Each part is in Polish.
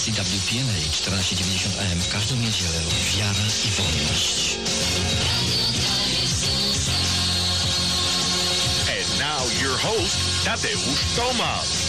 stacji WPNA 1490 AM w każdą niedzielę wiara i wolność. And now your host, Tadeusz Tomasz.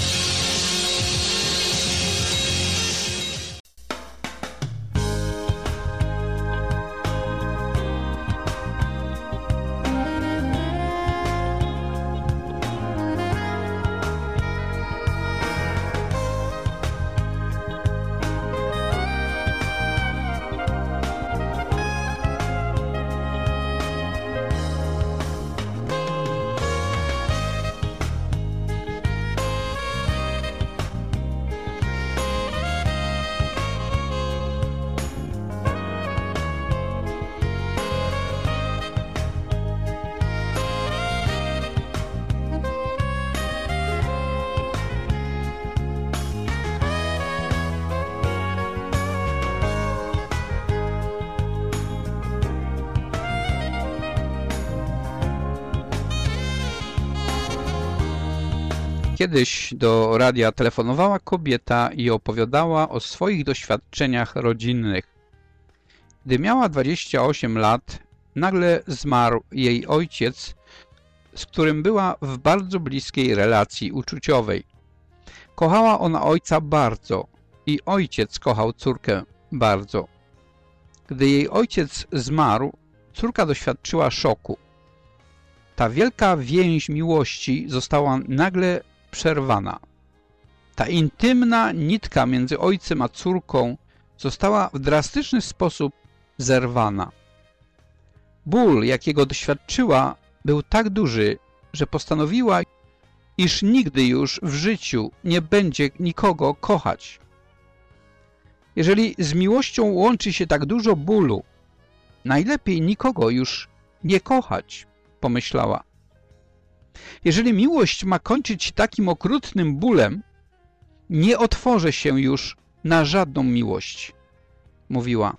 Kiedyś do radia telefonowała kobieta i opowiadała o swoich doświadczeniach rodzinnych. Gdy miała 28 lat, nagle zmarł jej ojciec, z którym była w bardzo bliskiej relacji uczuciowej. Kochała ona ojca bardzo i ojciec kochał córkę bardzo. Gdy jej ojciec zmarł, córka doświadczyła szoku. Ta wielka więź miłości została nagle przerwana. Ta intymna nitka między ojcem a córką została w drastyczny sposób zerwana. Ból, jakiego doświadczyła, był tak duży, że postanowiła, iż nigdy już w życiu nie będzie nikogo kochać. Jeżeli z miłością łączy się tak dużo bólu, najlepiej nikogo już nie kochać, pomyślała. Jeżeli miłość ma kończyć się takim okrutnym bólem, nie otworzę się już na żadną miłość, mówiła.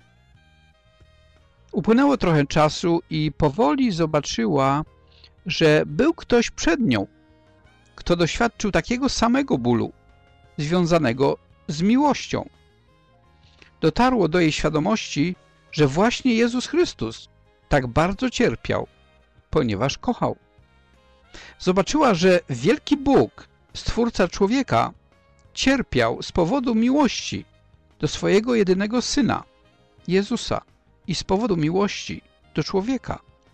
Upłynęło trochę czasu i powoli zobaczyła, że był ktoś przed nią, kto doświadczył takiego samego bólu, związanego z miłością. Dotarło do jej świadomości, że właśnie Jezus Chrystus tak bardzo cierpiał, ponieważ kochał. Zobaczyła, że wielki Bóg, Stwórca człowieka, cierpiał z powodu miłości do swojego jedynego Syna, Jezusa, i z powodu miłości do człowieka.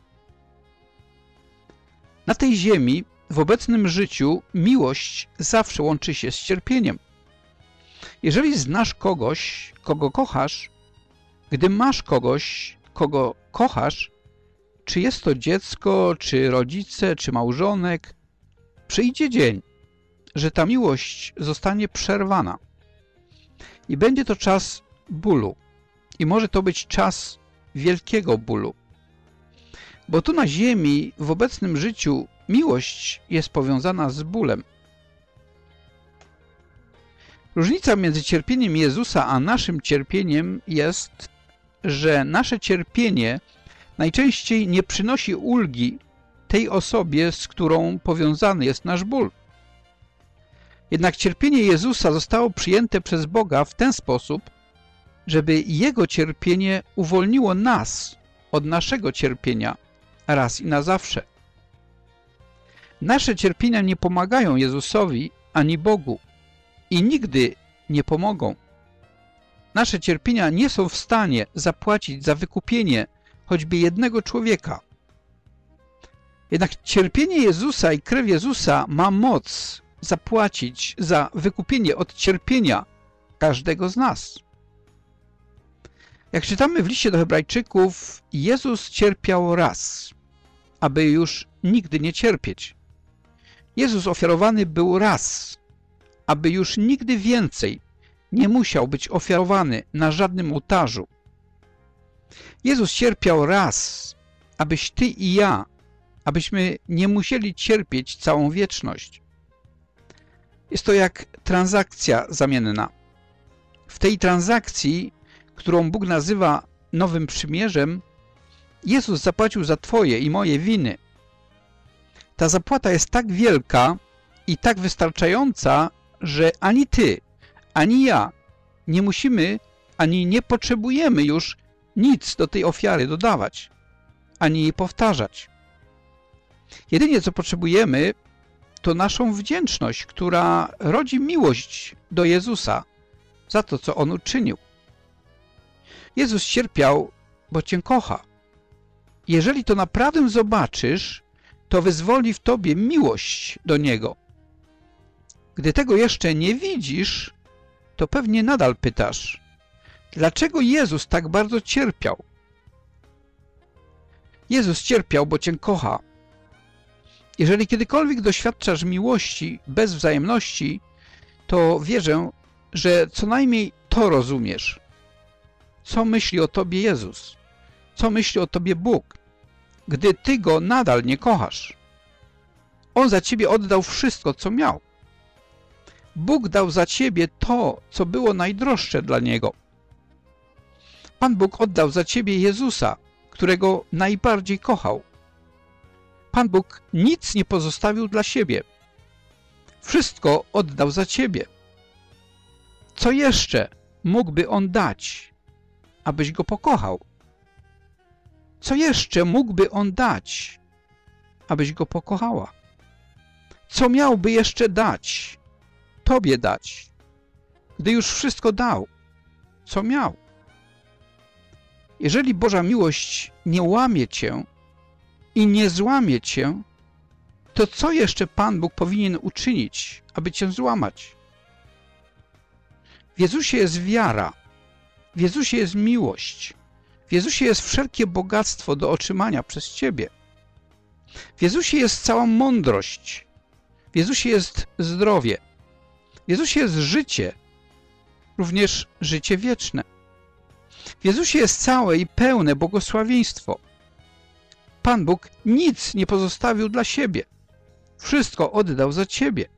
Na tej ziemi, w obecnym życiu, miłość zawsze łączy się z cierpieniem. Jeżeli znasz kogoś, kogo kochasz, gdy masz kogoś, kogo kochasz, czy jest to dziecko, czy rodzice, czy małżonek, przyjdzie dzień, że ta miłość zostanie przerwana. I będzie to czas bólu. I może to być czas wielkiego bólu. Bo tu na ziemi, w obecnym życiu, miłość jest powiązana z bólem. Różnica między cierpieniem Jezusa a naszym cierpieniem jest, że nasze cierpienie najczęściej nie przynosi ulgi tej osobie, z którą powiązany jest nasz ból. Jednak cierpienie Jezusa zostało przyjęte przez Boga w ten sposób, żeby Jego cierpienie uwolniło nas od naszego cierpienia raz i na zawsze. Nasze cierpienia nie pomagają Jezusowi ani Bogu i nigdy nie pomogą. Nasze cierpienia nie są w stanie zapłacić za wykupienie choćby jednego człowieka. Jednak cierpienie Jezusa i krew Jezusa ma moc zapłacić za wykupienie od cierpienia każdego z nas. Jak czytamy w liście do Hebrajczyków, Jezus cierpiał raz, aby już nigdy nie cierpieć. Jezus ofiarowany był raz, aby już nigdy więcej nie musiał być ofiarowany na żadnym ołtarzu. Jezus cierpiał raz, abyś ty i ja, abyśmy nie musieli cierpieć całą wieczność. Jest to jak transakcja zamienna. W tej transakcji, którą Bóg nazywa Nowym Przymierzem, Jezus zapłacił za twoje i moje winy. Ta zapłata jest tak wielka i tak wystarczająca, że ani ty, ani ja Nie musimy ani nie potrzebujemy już nic do tej ofiary dodawać, ani jej powtarzać. Jedynie co potrzebujemy, to naszą wdzięczność, która rodzi miłość do Jezusa za to, co On uczynił. Jezus cierpiał, bo Cię kocha. Jeżeli to naprawdę zobaczysz, to wyzwoli w Tobie miłość do Niego. Gdy tego jeszcze nie widzisz, to pewnie nadal pytasz, dlaczego Jezus tak bardzo cierpiał? Jezus cierpiał, bo Cię kocha. Jeżeli kiedykolwiek doświadczasz miłości bez wzajemności, to wierzę, że co najmniej to rozumiesz. Co myśli o Tobie Jezus? Co myśli o Tobie Bóg, gdy Ty Go nadal nie kochasz? On za Ciebie oddał wszystko, co miał. Bóg dał za Ciebie to, co było najdroższe dla Niego. Pan Bóg oddał za Ciebie Jezusa, którego najbardziej kochał. Pan Bóg nic nie pozostawił dla siebie. Wszystko oddał za Ciebie. Co jeszcze mógłby On dać, abyś Go pokochał? Co jeszcze mógłby On dać, abyś Go pokochała? Co miałby jeszcze dać, Tobie dać, gdy już wszystko dał, co miał? Jeżeli Boża miłość nie łamie Cię i nie złamie Cię, to co jeszcze Pan Bóg powinien uczynić, aby Cię złamać? W Jezusie jest wiara, w Jezusie jest miłość, w Jezusie jest wszelkie bogactwo do otrzymania przez Ciebie. W Jezusie jest cała mądrość, w Jezusie jest zdrowie, w Jezusie jest życie, również życie wieczne. W Jezusie jest całe i pełne błogosławieństwo. Pan Bóg nic nie pozostawił dla siebie. Wszystko oddał za Ciebie.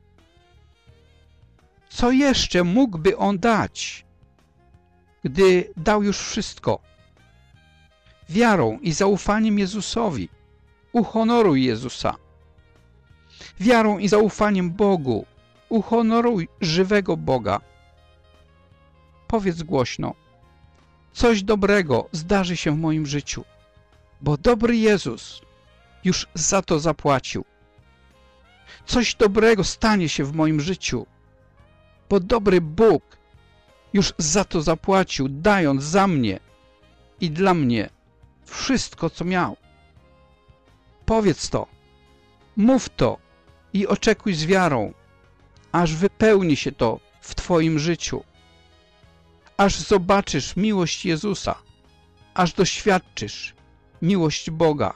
Co jeszcze mógłby On dać, gdy dał już wszystko? Wiarą i zaufaniem Jezusowi uhonoruj Jezusa. Wiarą i zaufaniem Bogu uhonoruj żywego Boga. Powiedz głośno: coś dobrego zdarzy się w moim życiu, bo dobry Jezus już za to zapłacił. Coś dobrego stanie się w moim życiu, bo dobry Bóg już za to zapłacił, dając za mnie i dla mnie wszystko, co miał. Powiedz to, mów to i oczekuj z wiarą, aż wypełni się to w Twoim życiu. Aż zobaczysz miłość Jezusa, aż doświadczysz miłość Boga.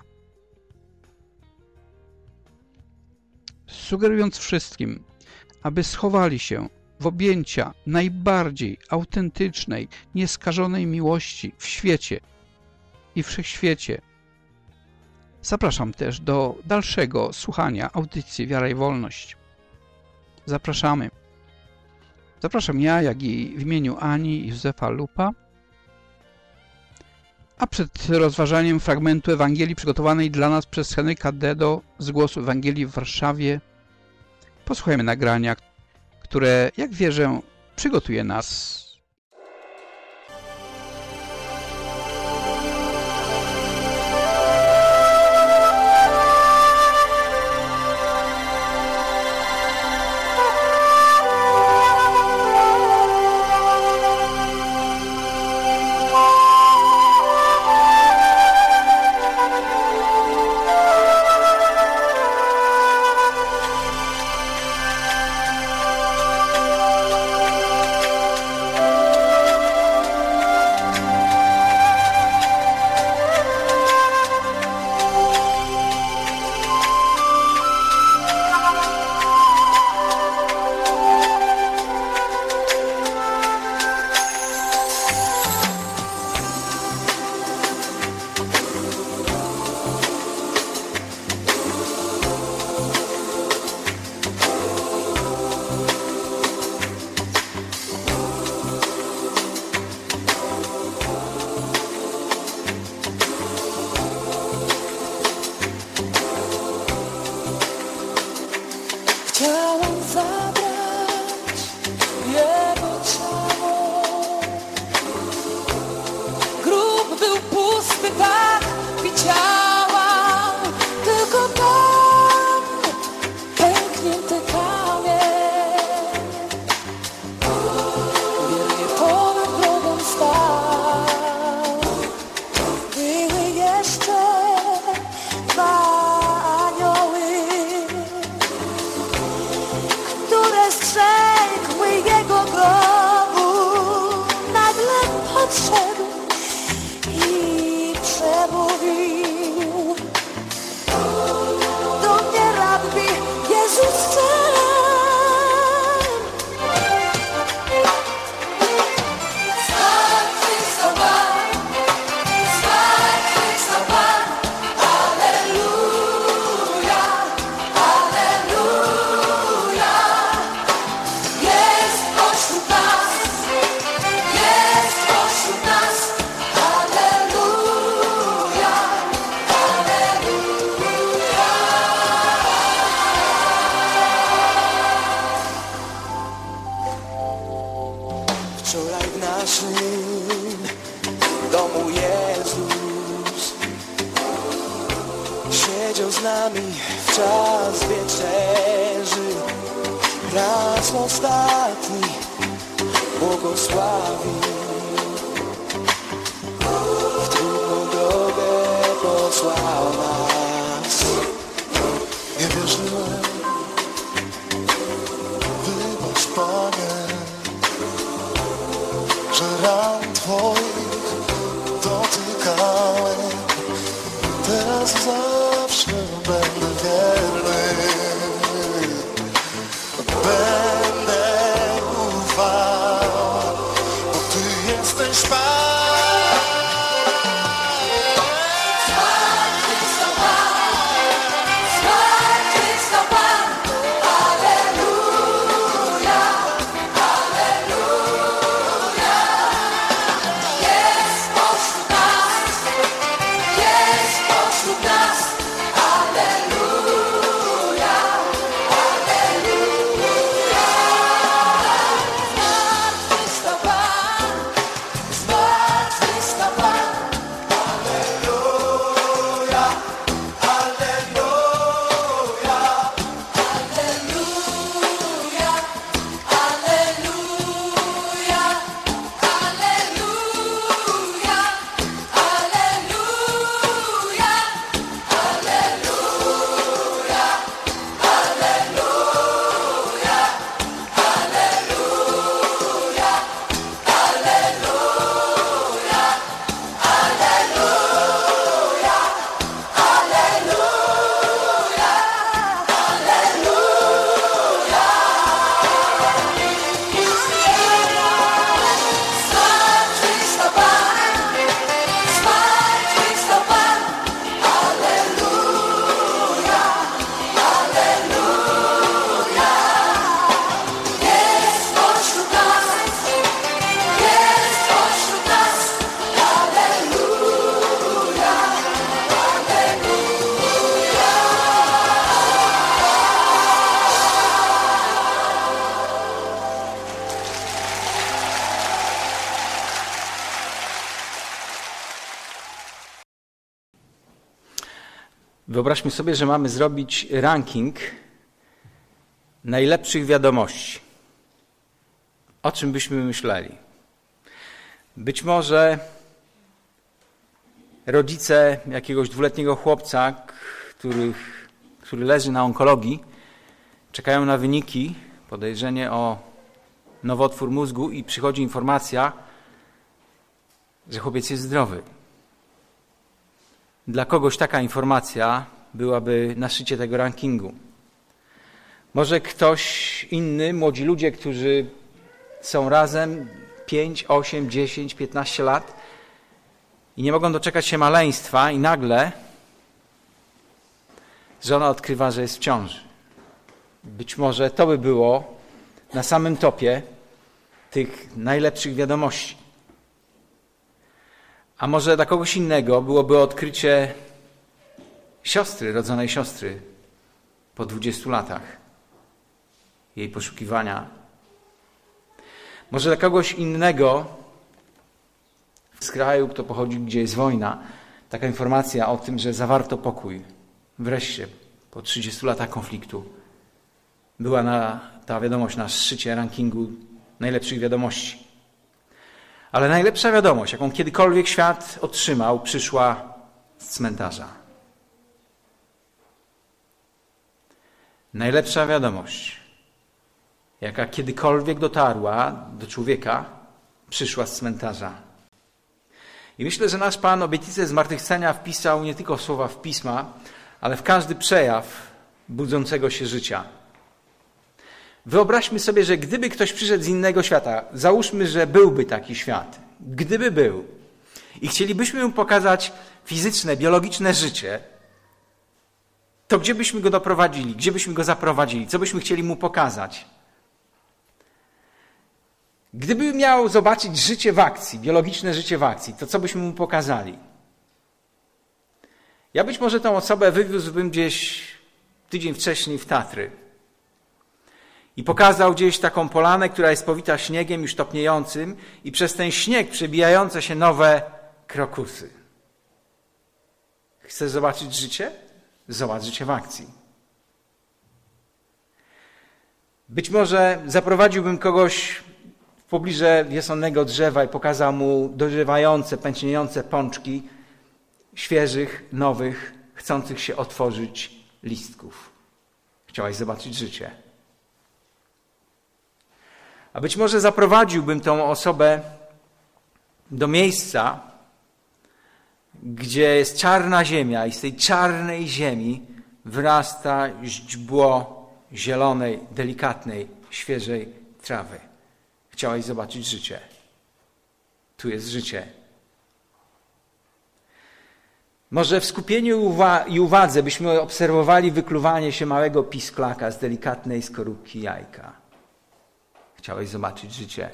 Sugerując wszystkim, aby schowali się w objęcia najbardziej autentycznej, nieskażonej miłości w świecie i wszechświecie. Zapraszam też do dalszego słuchania audycji Wiara i Wolność. Zapraszamy. Zapraszam ja, jak i w imieniu Ani i Józefa Lupa. A przed rozważaniem fragmentu Ewangelii przygotowanej dla nas przez Henryka Dedo z Głosu Ewangelii w Warszawie posłuchajmy nagrania, które, jak wierzę, przygotuje nas. czyżby tak widziałam tylko tam pęknięty kamień. Wiernie ponad drogą stał. Były jeszcze dwa anioły, które strzegły jego grobu. Nagle podszedł i przemówił do mnie rabbi Jezus Cel. Zmartwychwstał Pan, zmartwychwstał Pan, Alleluja, Alleluja. Jest pośród nas, jest pośród nas, Alleluja, Alleluja. Wczoraj w naszym domu Jezus siedział z nami w czas wieczerzy. Raz ostatni błogosławił, w trudną drogę posłał nas. Nie wierzyłem, wybacz Panie, że ran Twoich dotykałem. Teraz zawsze będę wierny, będę ufał, bo Ty jesteś Pan. Zmartwychwstał Pan, zmartwychwstał Pan, Alleluja, Alleluja. Jest pośród nas, jest pośród nas, Alleluja, Alleluja. Zmartwychwstał Pan, zmartwychwstał Pan, Alleluja, Alleluja, Alleluja, Alleluja, Alleluja, zmartwychwstał Pan, zmartwychwstał Pan, Alleluja, Alleluja. Jest pośród nas, jest pośród nas, Alleluja, Wyobraźmy sobie, że mamy zrobić ranking najlepszych wiadomości. O czym byśmy myśleli? Być może rodzice jakiegoś 2-letniego chłopca, który leży na onkologii, czekają na wyniki, podejrzenie o nowotwór mózgu i przychodzi informacja, że chłopiec jest zdrowy. Dla kogoś taka informacja byłaby na szczycie tego rankingu. Może ktoś inny, młodzi ludzie, którzy są razem 5, 8, 10, 15 lat i nie mogą doczekać się maleństwa i nagle żona odkrywa, że jest w ciąży. Być może to by było na samym topie tych najlepszych wiadomości. A może dla kogoś innego byłoby odkrycie rodzonej siostry po 20 latach jej poszukiwania. Może dla kogoś innego z kraju, kto pochodzi, gdzie jest wojna, taka informacja o tym, że zawarto pokój. Wreszcie, po 30 latach konfliktu, była ta wiadomość na szczycie rankingu najlepszych wiadomości. Ale najlepsza wiadomość, jaką kiedykolwiek świat otrzymał, przyszła z cmentarza. Najlepsza wiadomość, jaka kiedykolwiek dotarła do człowieka, przyszła z cmentarza. I myślę, że nasz Pan obietnicę zmartwychwstania wpisał nie tylko w słowa w Pisma, ale w każdy przejaw budzącego się życia. Wyobraźmy sobie, że gdyby ktoś przyszedł z innego świata, załóżmy, że byłby taki świat, gdyby był, i chcielibyśmy mu pokazać fizyczne, biologiczne życie, to gdzie byśmy go doprowadzili, gdzie byśmy go zaprowadzili, co byśmy chcieli mu pokazać? Gdyby miał zobaczyć życie w akcji, biologiczne życie w akcji, to co byśmy mu pokazali? Ja być może tą osobę wywiózłbym gdzieś tydzień wcześniej w Tatry i pokazał gdzieś taką polanę, która jest powita śniegiem już topniejącym i przez ten śnieg przebijające się nowe krokusy. Chcesz zobaczyć życie? Zobacz życie w akcji. Być może zaprowadziłbym kogoś w pobliżu wiosennego drzewa i pokazał mu dojrzewające, pęczniejące pączki świeżych, nowych, chcących się otworzyć listków. Chciałaś zobaczyć życie. A być może zaprowadziłbym tą osobę do miejsca, gdzie jest czarna ziemia i z tej czarnej ziemi wyrasta źdźbło zielonej, delikatnej, świeżej trawy. Chciałaś zobaczyć życie. Tu jest życie. Może w skupieniu i uwadze byśmy obserwowali wykluwanie się małego pisklaka z delikatnej skorupki jajka. Chciałeś zobaczyć życie.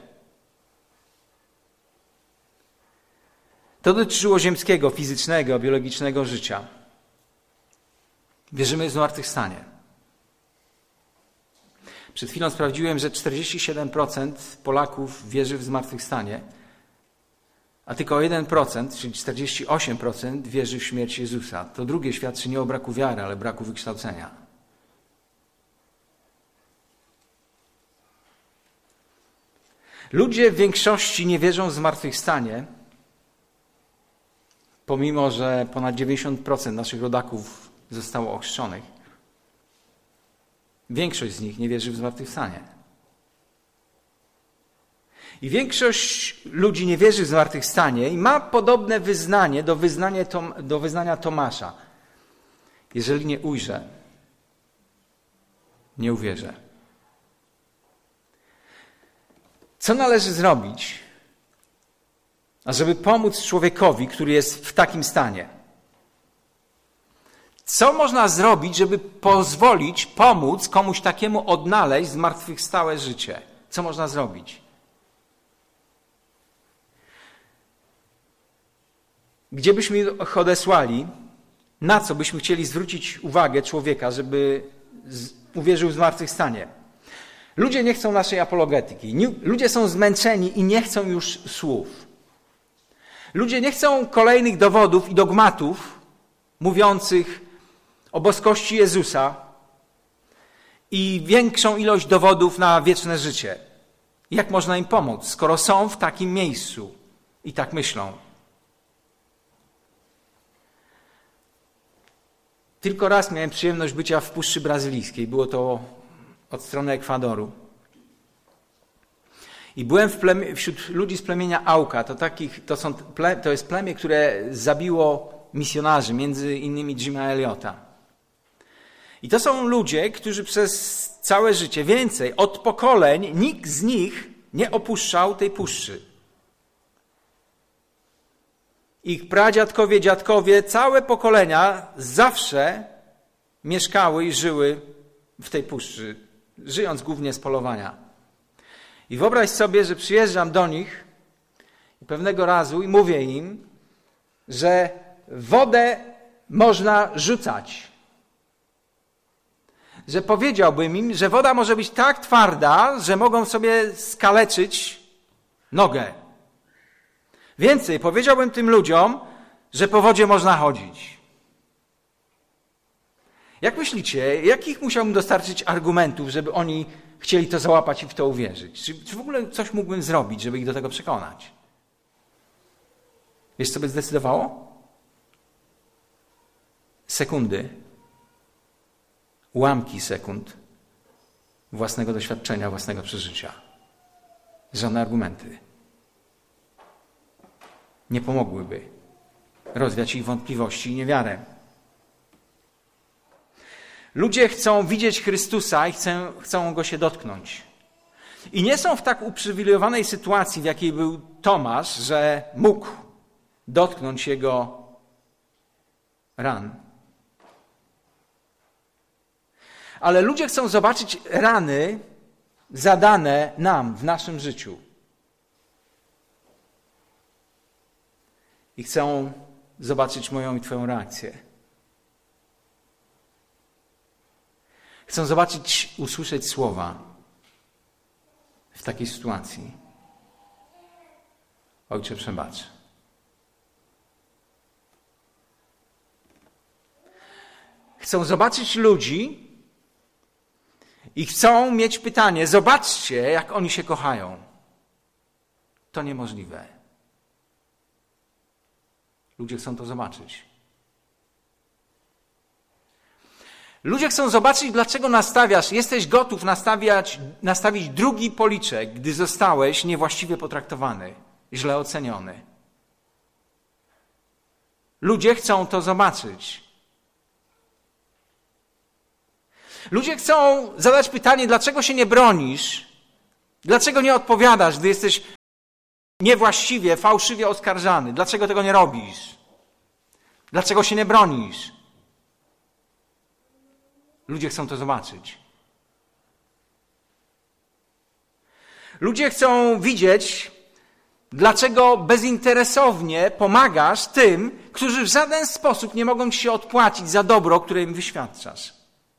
To dotyczyło ziemskiego, fizycznego, biologicznego życia. Wierzymy w zmartwychwstanie. Przed chwilą sprawdziłem, że 47% Polaków wierzy w zmartwychwstanie, a tylko 1%, czyli 48% wierzy w śmierć Jezusa. To drugie świadczy nie o braku wiary, ale braku wykształcenia. Ludzie w większości nie wierzą w zmartwychwstanie, pomimo że ponad 90% naszych rodaków zostało ochrzczonych. Większość z nich nie wierzy w zmartwychwstanie. I większość ludzi nie wierzy w zmartwychwstanie i ma podobne wyznanie do wyznania Tomasza. Jeżeli nie ujrzę, nie uwierzę. Co należy zrobić, ażeby pomóc człowiekowi, który jest w takim stanie? Co można zrobić, żeby pomóc komuś takiemu odnaleźć zmartwychwstałe życie? Co można zrobić? Gdzie byśmy ich odesłali? Na co byśmy chcieli zwrócić uwagę człowieka, żeby uwierzył w zmartwychwstanie? Ludzie nie chcą naszej apologetyki. Ludzie są zmęczeni i nie chcą już słów. Ludzie nie chcą kolejnych dowodów i dogmatów mówiących o boskości Jezusa i większą ilość dowodów na wieczne życie. Jak można im pomóc, skoro są w takim miejscu i tak myślą? Tylko raz miałem przyjemność bycia w Puszczy Brazylijskiej. Było to od strony Ekwadoru. I byłem wśród ludzi z plemienia Auka. To jest plemię, które zabiło misjonarzy, między innymi Jima Elliota. I to są ludzie, którzy przez całe życie, więcej, od pokoleń, nikt z nich nie opuszczał tej puszczy. Ich pradziadkowie, dziadkowie, całe pokolenia zawsze mieszkały i żyły w tej puszczy, żyjąc głównie z polowania. I wyobraź sobie, że przyjeżdżam do nich pewnego razu i mówię im, że wodę można rzucać. Że powiedziałbym im, że woda może być tak twarda, że mogą sobie skaleczyć nogę. Więcej, powiedziałbym tym ludziom, że po wodzie można chodzić. Jak myślicie, jakich musiałbym dostarczyć argumentów, żeby oni chcieli to załapać i w to uwierzyć? Czy w ogóle coś mógłbym zrobić, żeby ich do tego przekonać? Wiesz, co by zdecydowało? Sekundy, ułamki sekund własnego doświadczenia, własnego przeżycia. Żadne argumenty nie pomogłyby rozwiać ich wątpliwości i niewiarę. Ludzie chcą widzieć Chrystusa i chcą Go się dotknąć. I nie są w tak uprzywilejowanej sytuacji, w jakiej był Tomasz, że mógł dotknąć Jego ran. Ale ludzie chcą zobaczyć rany zadane nam w naszym życiu. I chcą zobaczyć moją i Twoją reakcję. Chcą zobaczyć, usłyszeć słowa w takiej sytuacji. Ojcze, przebacz. Chcą zobaczyć ludzi i chcą mieć pytanie, zobaczcie, jak oni się kochają. To niemożliwe. Ludzie chcą to zobaczyć. Ludzie chcą zobaczyć, dlaczego jesteś gotów nastawić drugi policzek, gdy zostałeś niewłaściwie potraktowany, źle oceniony. Ludzie chcą to zobaczyć. Ludzie chcą zadać pytanie, dlaczego się nie bronisz, dlaczego nie odpowiadasz, gdy jesteś niewłaściwie, fałszywie oskarżany. Dlaczego tego nie robisz? Dlaczego się nie bronisz? Ludzie chcą to zobaczyć. Ludzie chcą widzieć, dlaczego bezinteresownie pomagasz tym, którzy w żaden sposób nie mogą ci się odpłacić za dobro, które im wyświadczasz.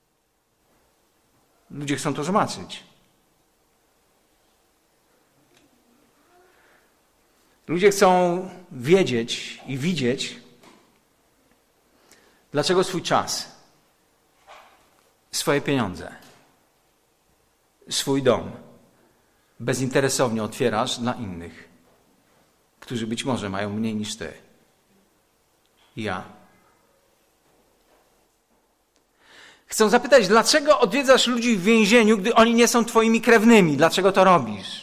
Ludzie chcą to zobaczyć. Ludzie chcą wiedzieć i widzieć, dlaczego swój czas, swoje pieniądze, swój dom bezinteresownie otwierasz dla innych, którzy być może mają mniej niż ty i ja. Chcą zapytać, dlaczego odwiedzasz ludzi w więzieniu, gdy oni nie są twoimi krewnymi? Dlaczego to robisz?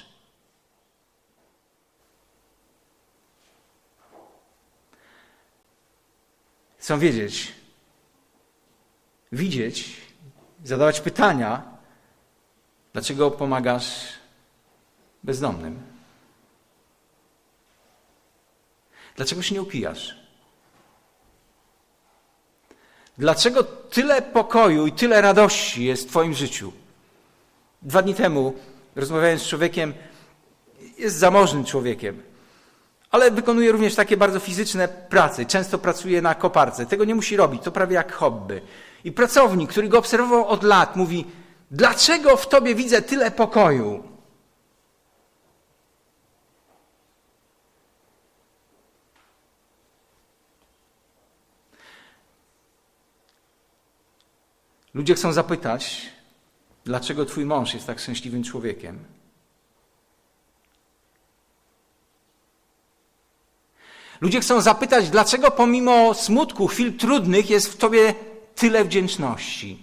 Chcą wiedzieć, widzieć, zadawać pytania, dlaczego pomagasz bezdomnym? Dlaczego się nie upijasz? Dlaczego tyle pokoju i tyle radości jest w twoim życiu? 2 dni temu rozmawiałem z człowiekiem, jest zamożnym człowiekiem, ale wykonuje również takie bardzo fizyczne prace. Często pracuje na koparce. Tego nie musi robić, to prawie jak hobby. I pracownik, który go obserwował od lat, mówi, dlaczego w tobie widzę tyle pokoju? Ludzie chcą zapytać, dlaczego twój mąż jest tak szczęśliwym człowiekiem? Ludzie chcą zapytać, dlaczego pomimo smutku, chwil trudnych jest w tobie tyle wdzięczności.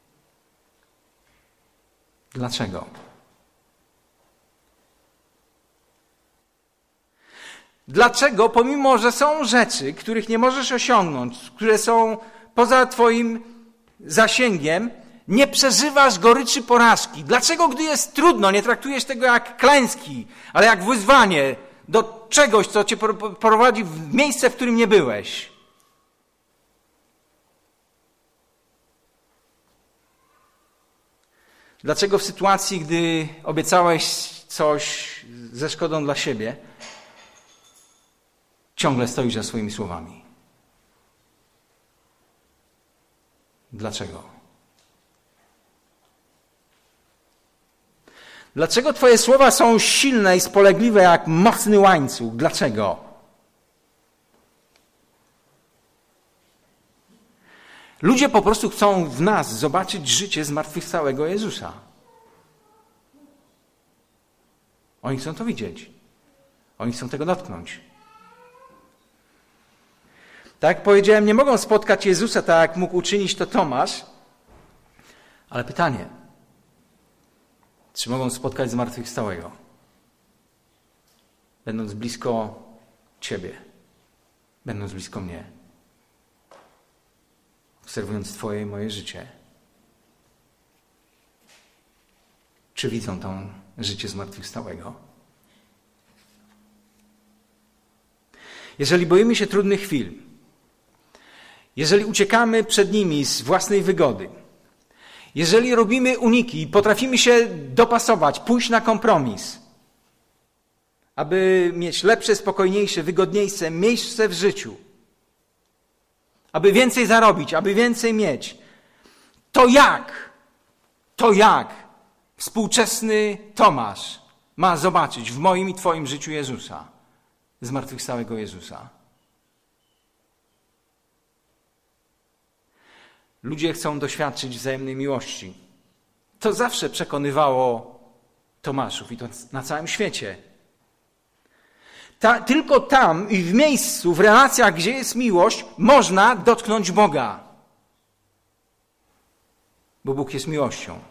Dlaczego? Dlaczego, pomimo że są rzeczy, których nie możesz osiągnąć, które są poza twoim zasięgiem, nie przeżywasz goryczy porażki? Dlaczego, gdy jest trudno, nie traktujesz tego jak klęski, ale jak wyzwanie do czegoś, co cię prowadzi w miejsce, w którym nie byłeś? Dlaczego w sytuacji, gdy obiecałeś coś ze szkodą dla siebie, ciągle stoisz za swoimi słowami? Dlaczego? Dlaczego twoje słowa są silne i spolegliwe jak mocny łańcuch? Dlaczego? Ludzie po prostu chcą w nas zobaczyć życie zmartwychwstałego Jezusa. Oni chcą to widzieć. Oni chcą tego dotknąć. Tak jak powiedziałem, nie mogą spotkać Jezusa tak, jak mógł uczynić to Tomasz. Ale pytanie, czy mogą spotkać zmartwychwstałego? Będąc blisko Ciebie, będąc blisko mnie, obserwując Twoje i moje życie. Czy widzą to życie zmartwychwstałego? Jeżeli boimy się trudnych chwil, jeżeli uciekamy przed nimi z własnej wygody, jeżeli robimy uniki i potrafimy się dopasować, pójść na kompromis, aby mieć lepsze, spokojniejsze, wygodniejsze miejsce w życiu, aby więcej zarobić, aby więcej mieć, to jak współczesny Tomasz ma zobaczyć w moim i Twoim życiu Jezusa, zmartwychwstałego Jezusa? Ludzie chcą doświadczyć wzajemnej miłości. To zawsze przekonywało Tomaszów i to na całym świecie. Tylko tam i w miejscu, w relacjach, gdzie jest miłość, można dotknąć Boga. Bo Bóg jest miłością.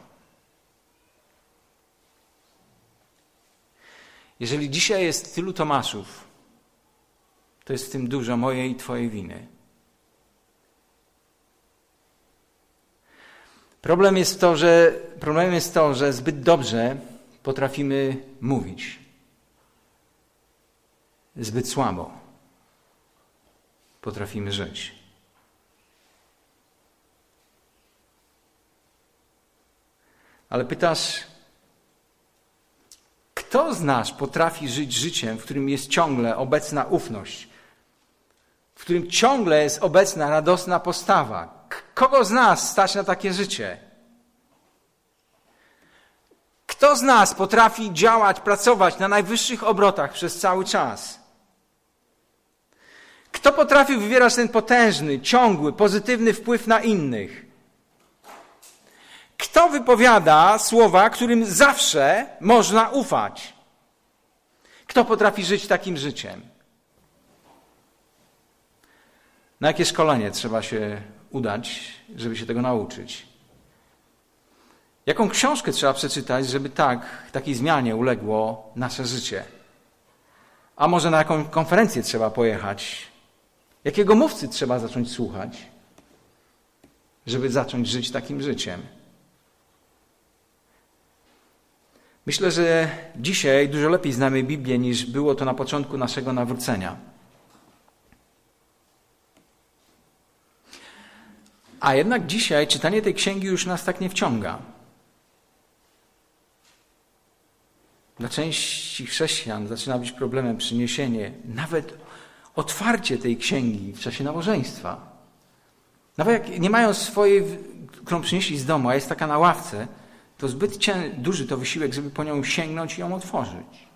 Jeżeli dzisiaj jest tylu Tomaszów, to jest w tym dużo mojej i Twojej winy. Problemem jest to, że zbyt dobrze potrafimy mówić. Zbyt słabo potrafimy żyć. Ale pytasz, kto z nas potrafi żyć życiem, w którym jest ciągle obecna ufność, w którym ciągle jest obecna radosna postawa? Kogo z nas stać na takie życie? Kto z nas potrafi działać, pracować na najwyższych obrotach przez cały czas? Kto potrafi wywierać ten potężny, ciągły, pozytywny wpływ na innych? Kto wypowiada słowa, którym zawsze można ufać? Kto potrafi żyć takim życiem? Na jakie szkolenie trzeba się udać, żeby się tego nauczyć? Jaką książkę trzeba przeczytać, żeby takiej zmianie uległo nasze życie? A może na jaką konferencję trzeba pojechać? Jakiego mówcy trzeba zacząć słuchać, żeby zacząć żyć takim życiem? Myślę, że dzisiaj dużo lepiej znamy Biblię, niż było to na początku naszego nawrócenia. A jednak dzisiaj czytanie tej księgi już nas tak nie wciąga. Dla części chrześcijan zaczyna być problemem przyniesienie, nawet otwarcie tej księgi w czasie nabożeństwa. Nawet jak nie mają swojej, którą przynieśli z domu, a jest taka na ławce, to zbyt duży to wysiłek, żeby po nią sięgnąć i ją otworzyć.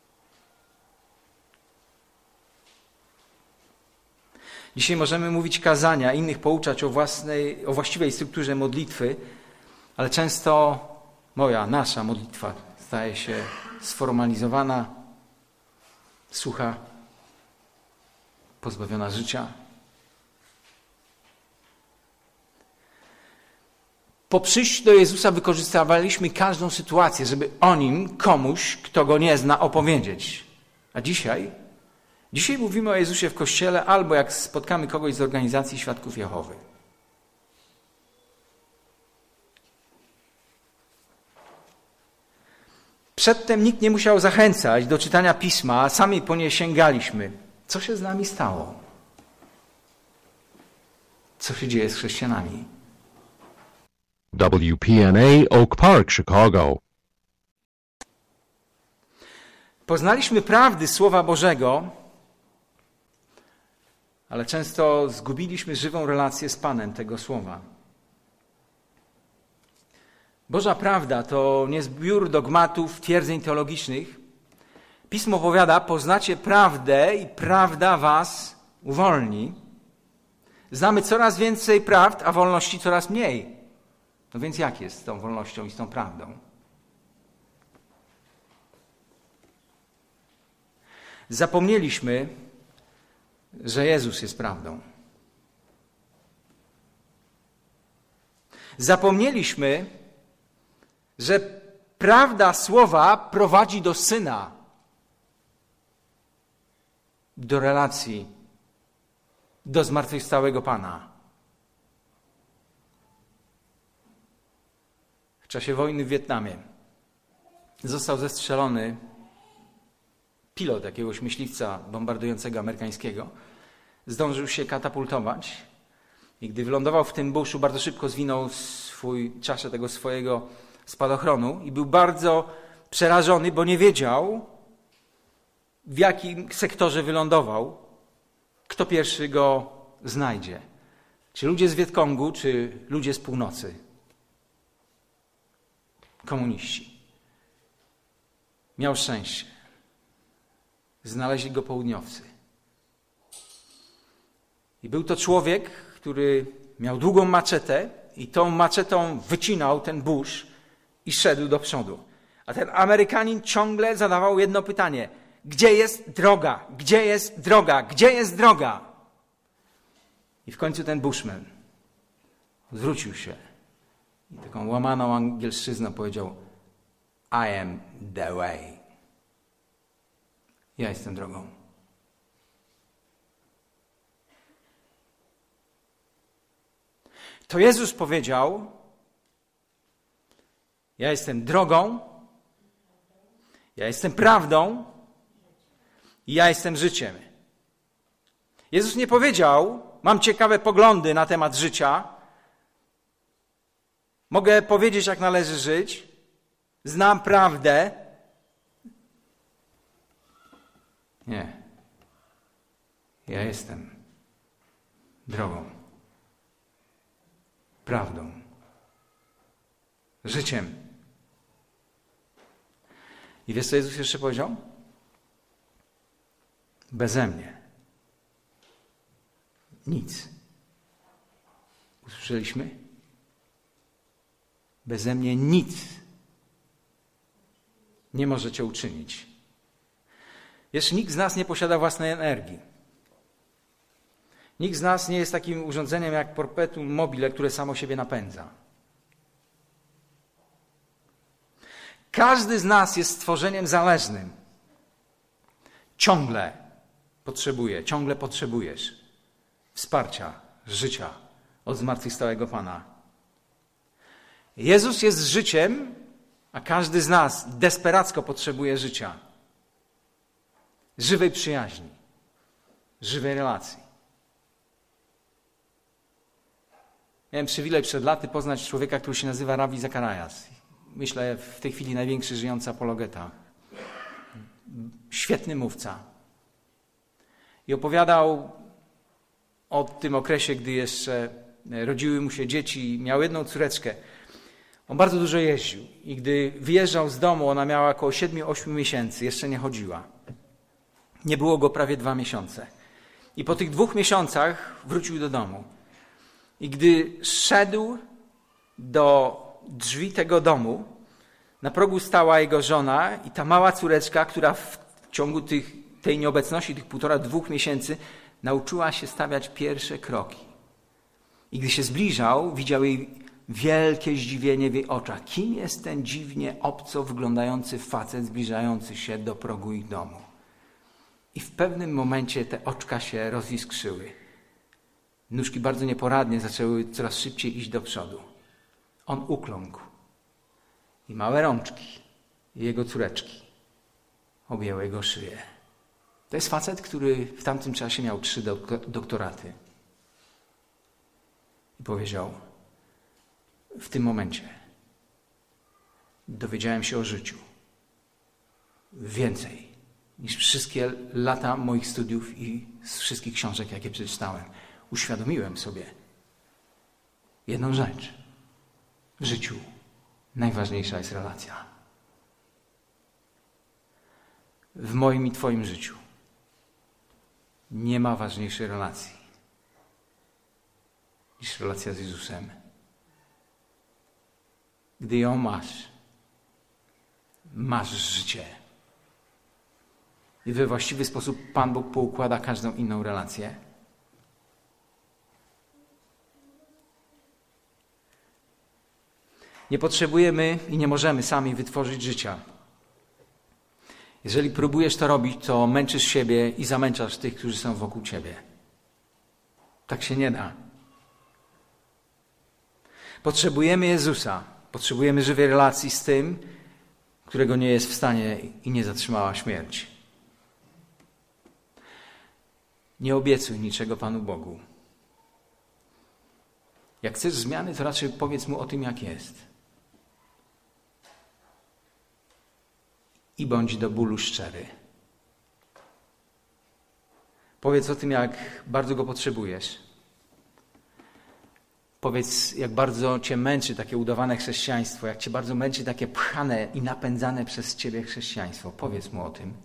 Dzisiaj możemy mówić kazania, innych pouczać o właściwej strukturze modlitwy, ale często nasza modlitwa staje się sformalizowana, sucha, pozbawiona życia. Po przyjściu do Jezusa wykorzystywaliśmy każdą sytuację, żeby o Nim komuś, kto Go nie zna, opowiedzieć. A dzisiaj mówimy o Jezusie w Kościele albo jak spotkamy kogoś z organizacji Świadków Jehowy. Przedtem nikt nie musiał zachęcać do czytania Pisma, a sami po nie sięgaliśmy. Co się z nami stało? Co się dzieje z chrześcijanami? WPNA Oak Park, Chicago. Poznaliśmy prawdy Słowa Bożego, ale często zgubiliśmy żywą relację z Panem tego Słowa. Boża prawda to nie zbiór dogmatów, twierdzeń teologicznych. Pismo powiada, poznacie prawdę i prawda was uwolni. Znamy coraz więcej prawd, a wolności coraz mniej. No więc jak jest z tą wolnością i z tą prawdą? Zapomnieliśmy, że Jezus jest prawdą. Zapomnieliśmy, że prawda słowa prowadzi do Syna, do relacji, do zmartwychwstałego Pana. W czasie wojny w Wietnamie został zestrzelony pilot jakiegoś myśliwca bombardującego amerykańskiego. Zdążył się katapultować i gdy wylądował w tym buszu, bardzo szybko zwinął czaszę tego swojego spadochronu i był bardzo przerażony, bo nie wiedział, w jakim sektorze wylądował, kto pierwszy go znajdzie. Czy ludzie z Wietkongu, czy ludzie z północy. Komuniści. Miał szczęście. Znaleźli go południowcy. I był to człowiek, który miał długą maczetę i tą maczetą wycinał ten burz i szedł do przodu. A ten Amerykanin ciągle zadawał jedno pytanie. Gdzie jest droga? Gdzie jest droga? Gdzie jest droga? I w końcu ten bushman zwrócił się i taką łamaną angielszczyzną powiedział: I am the way. Ja jestem drogą. To Jezus powiedział: ja jestem drogą, ja jestem prawdą i ja jestem życiem. Jezus nie powiedział: mam ciekawe poglądy na temat życia, mogę powiedzieć, jak należy żyć, znam prawdę. Nie. Ja jestem drogą, prawdą, życiem. I wiesz, co Jezus jeszcze powiedział? Beze mnie nic. Usłyszeliśmy? Beze mnie nic nie możecie uczynić. Jeszcze nikt z nas nie posiada własnej energii. Nikt z nas nie jest takim urządzeniem jak perpetuum mobile, które samo siebie napędza. Każdy z nas jest stworzeniem zależnym. Ciągle potrzebujesz wsparcia, życia od zmartwychwstałego Pana. Jezus jest życiem, a każdy z nas desperacko potrzebuje życia. Żywej przyjaźni, żywej relacji. Miałem przywilej przed laty poznać człowieka, który się nazywa Ravi Zacharias. Myślę, w tej chwili największy żyjący apologeta. Świetny mówca. I opowiadał o tym okresie, gdy jeszcze rodziły mu się dzieci. Miał jedną córeczkę. On bardzo dużo jeździł. I gdy wyjeżdżał z domu, ona miała około 7-8 miesięcy. Jeszcze nie chodziła. Nie było go prawie 2 miesiące. I po tych 2 miesiącach wrócił do domu. I gdy szedł do drzwi tego domu, na progu stała jego żona i ta mała córeczka, która w ciągu tej nieobecności, tych 1,5-2 miesięcy, nauczyła się stawiać pierwsze kroki. I gdy się zbliżał, widział jej wielkie zdziwienie w jej oczach. Kim jest ten dziwnie obco wyglądający facet zbliżający się do progu ich domu? I w pewnym momencie te oczka się roziskrzyły. Nóżki bardzo nieporadnie zaczęły coraz szybciej iść do przodu. On ukląkł. I małe rączki jego córeczki objęły jego szyję. To jest facet, który w tamtym czasie miał 3 doktoraty. I powiedział: w tym momencie dowiedziałem się o życiu więcej niż wszystkie lata moich studiów i z wszystkich książek, jakie przeczytałem. Uświadomiłem sobie jedną rzecz. W życiu najważniejsza jest relacja. W moim i Twoim życiu nie ma ważniejszej relacji niż relacja z Jezusem. Gdy ją masz życie. I we właściwy sposób Pan Bóg poukłada każdą inną relację. Nie potrzebujemy i nie możemy sami wytworzyć życia. Jeżeli próbujesz to robić, to męczysz siebie i zamęczasz tych, którzy są wokół ciebie. Tak się nie da. Potrzebujemy Jezusa. Potrzebujemy żywej relacji z tym, którego nie jest w stanie i nie zatrzymała śmierć. Nie obiecuj niczego Panu Bogu. Jak chcesz zmiany, to raczej powiedz Mu o tym, jak jest. I bądź do bólu szczery. Powiedz o tym, jak bardzo Go potrzebujesz. Powiedz, jak bardzo Cię męczy takie udawane chrześcijaństwo, jak Cię bardzo męczy takie pchane i napędzane przez Ciebie chrześcijaństwo. Powiedz Mu o tym.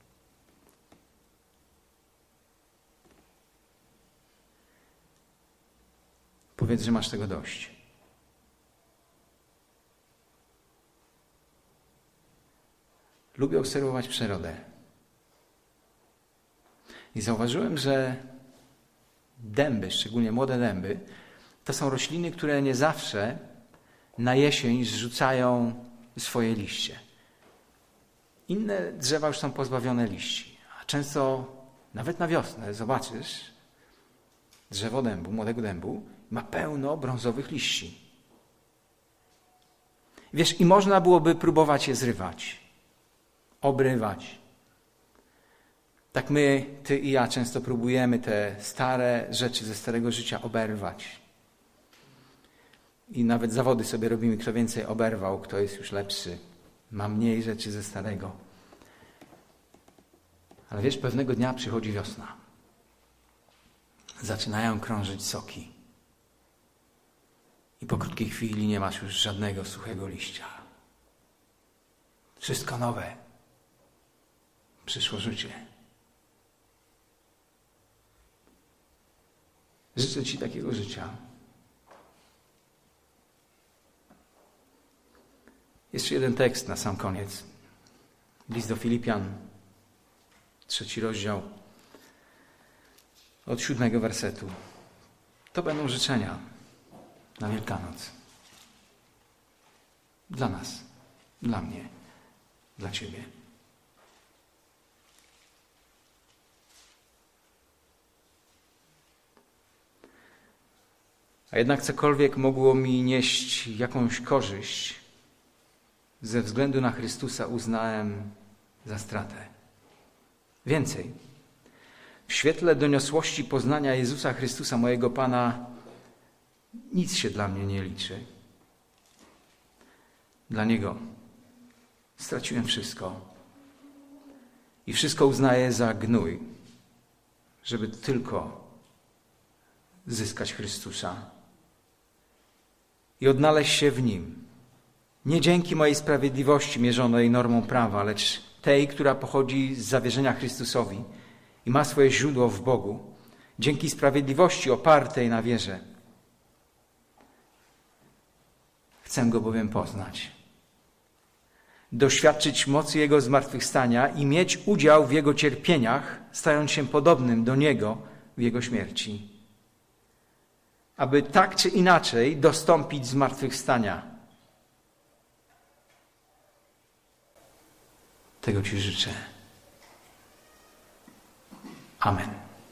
Powiedz, że masz tego dość. Lubię obserwować przyrodę. I zauważyłem, że dęby, szczególnie młode dęby, to są rośliny, które nie zawsze na jesień zrzucają swoje liście. Inne drzewa już są pozbawione liści. A często nawet na wiosnę zobaczysz drzewo dębu, młodego dębu, ma pełno brązowych liści. Wiesz, i można byłoby próbować je zrywać, obrywać. Tak my, ty i ja często próbujemy te stare rzeczy ze starego życia oberwać. I nawet zawody sobie robimy, kto więcej oberwał, kto jest już lepszy, ma mniej rzeczy ze starego. Ale wiesz, pewnego dnia przychodzi wiosna. Zaczynają krążyć soki. I po krótkiej chwili nie masz już żadnego suchego liścia. Wszystko nowe. Przyszło życie. Życzę Ci takiego życia. Jeszcze jeden tekst na sam koniec. List do Filipian, 3 rozdział, od 7 wersetu. To będą życzenia na Wielkanoc. Dla nas, dla mnie, dla Ciebie. A jednak cokolwiek mogło mi nieść jakąś korzyść, ze względu na Chrystusa uznałem za stratę. Więcej, w świetle doniosłości poznania Jezusa Chrystusa, mojego Pana, nic się dla mnie nie liczy. Dla Niego straciłem wszystko i wszystko uznaję za gnój, żeby tylko zyskać Chrystusa i odnaleźć się w Nim. Nie dzięki mojej sprawiedliwości mierzonej normą prawa, lecz tej, która pochodzi z zawierzenia Chrystusowi i ma swoje źródło w Bogu, dzięki sprawiedliwości opartej na wierze. Chcę Go bowiem poznać, doświadczyć mocy Jego zmartwychwstania i mieć udział w Jego cierpieniach, stając się podobnym do Niego w Jego śmierci. Aby tak czy inaczej dostąpić zmartwychwstania. Tego Ci życzę. Amen.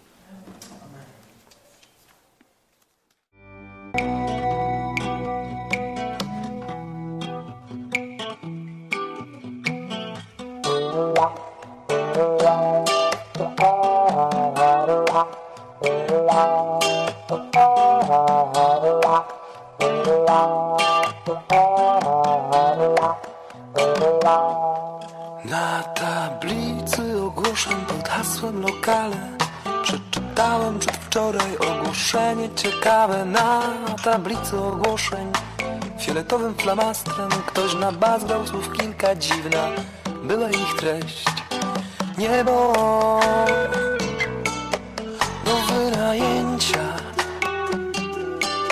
Na tablicy ogłoszeń pod hasłem lokale przeczytałem przedwczoraj ogłoszenie ciekawe. Na tablicy ogłoszeń fioletowym flamastrem ktoś nabazgrał słów kilka dziwna. Była ich treść: niebo do wynajęcia,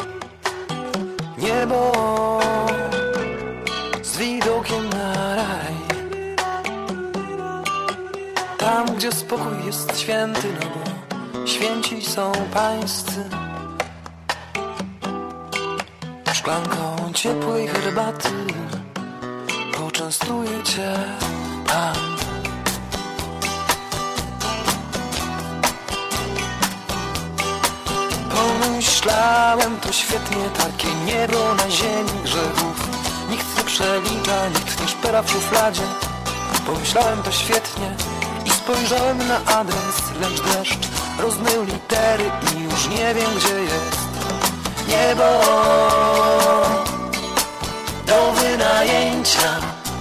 jest święty, no bo święci są pańscy. Szklanką ciepłej herbaty poczęstuje cię Pan. Pomyślałem, to świetnie, takie niebo na ziemi grzechów. Nikt nie przelicza, nikt nie szpera w szufladzie. Pomyślałem, to świetnie i spojrzałem na adres, lecz deszcz rozmył litery i już nie wiem, gdzie jest niebo do wynajęcia.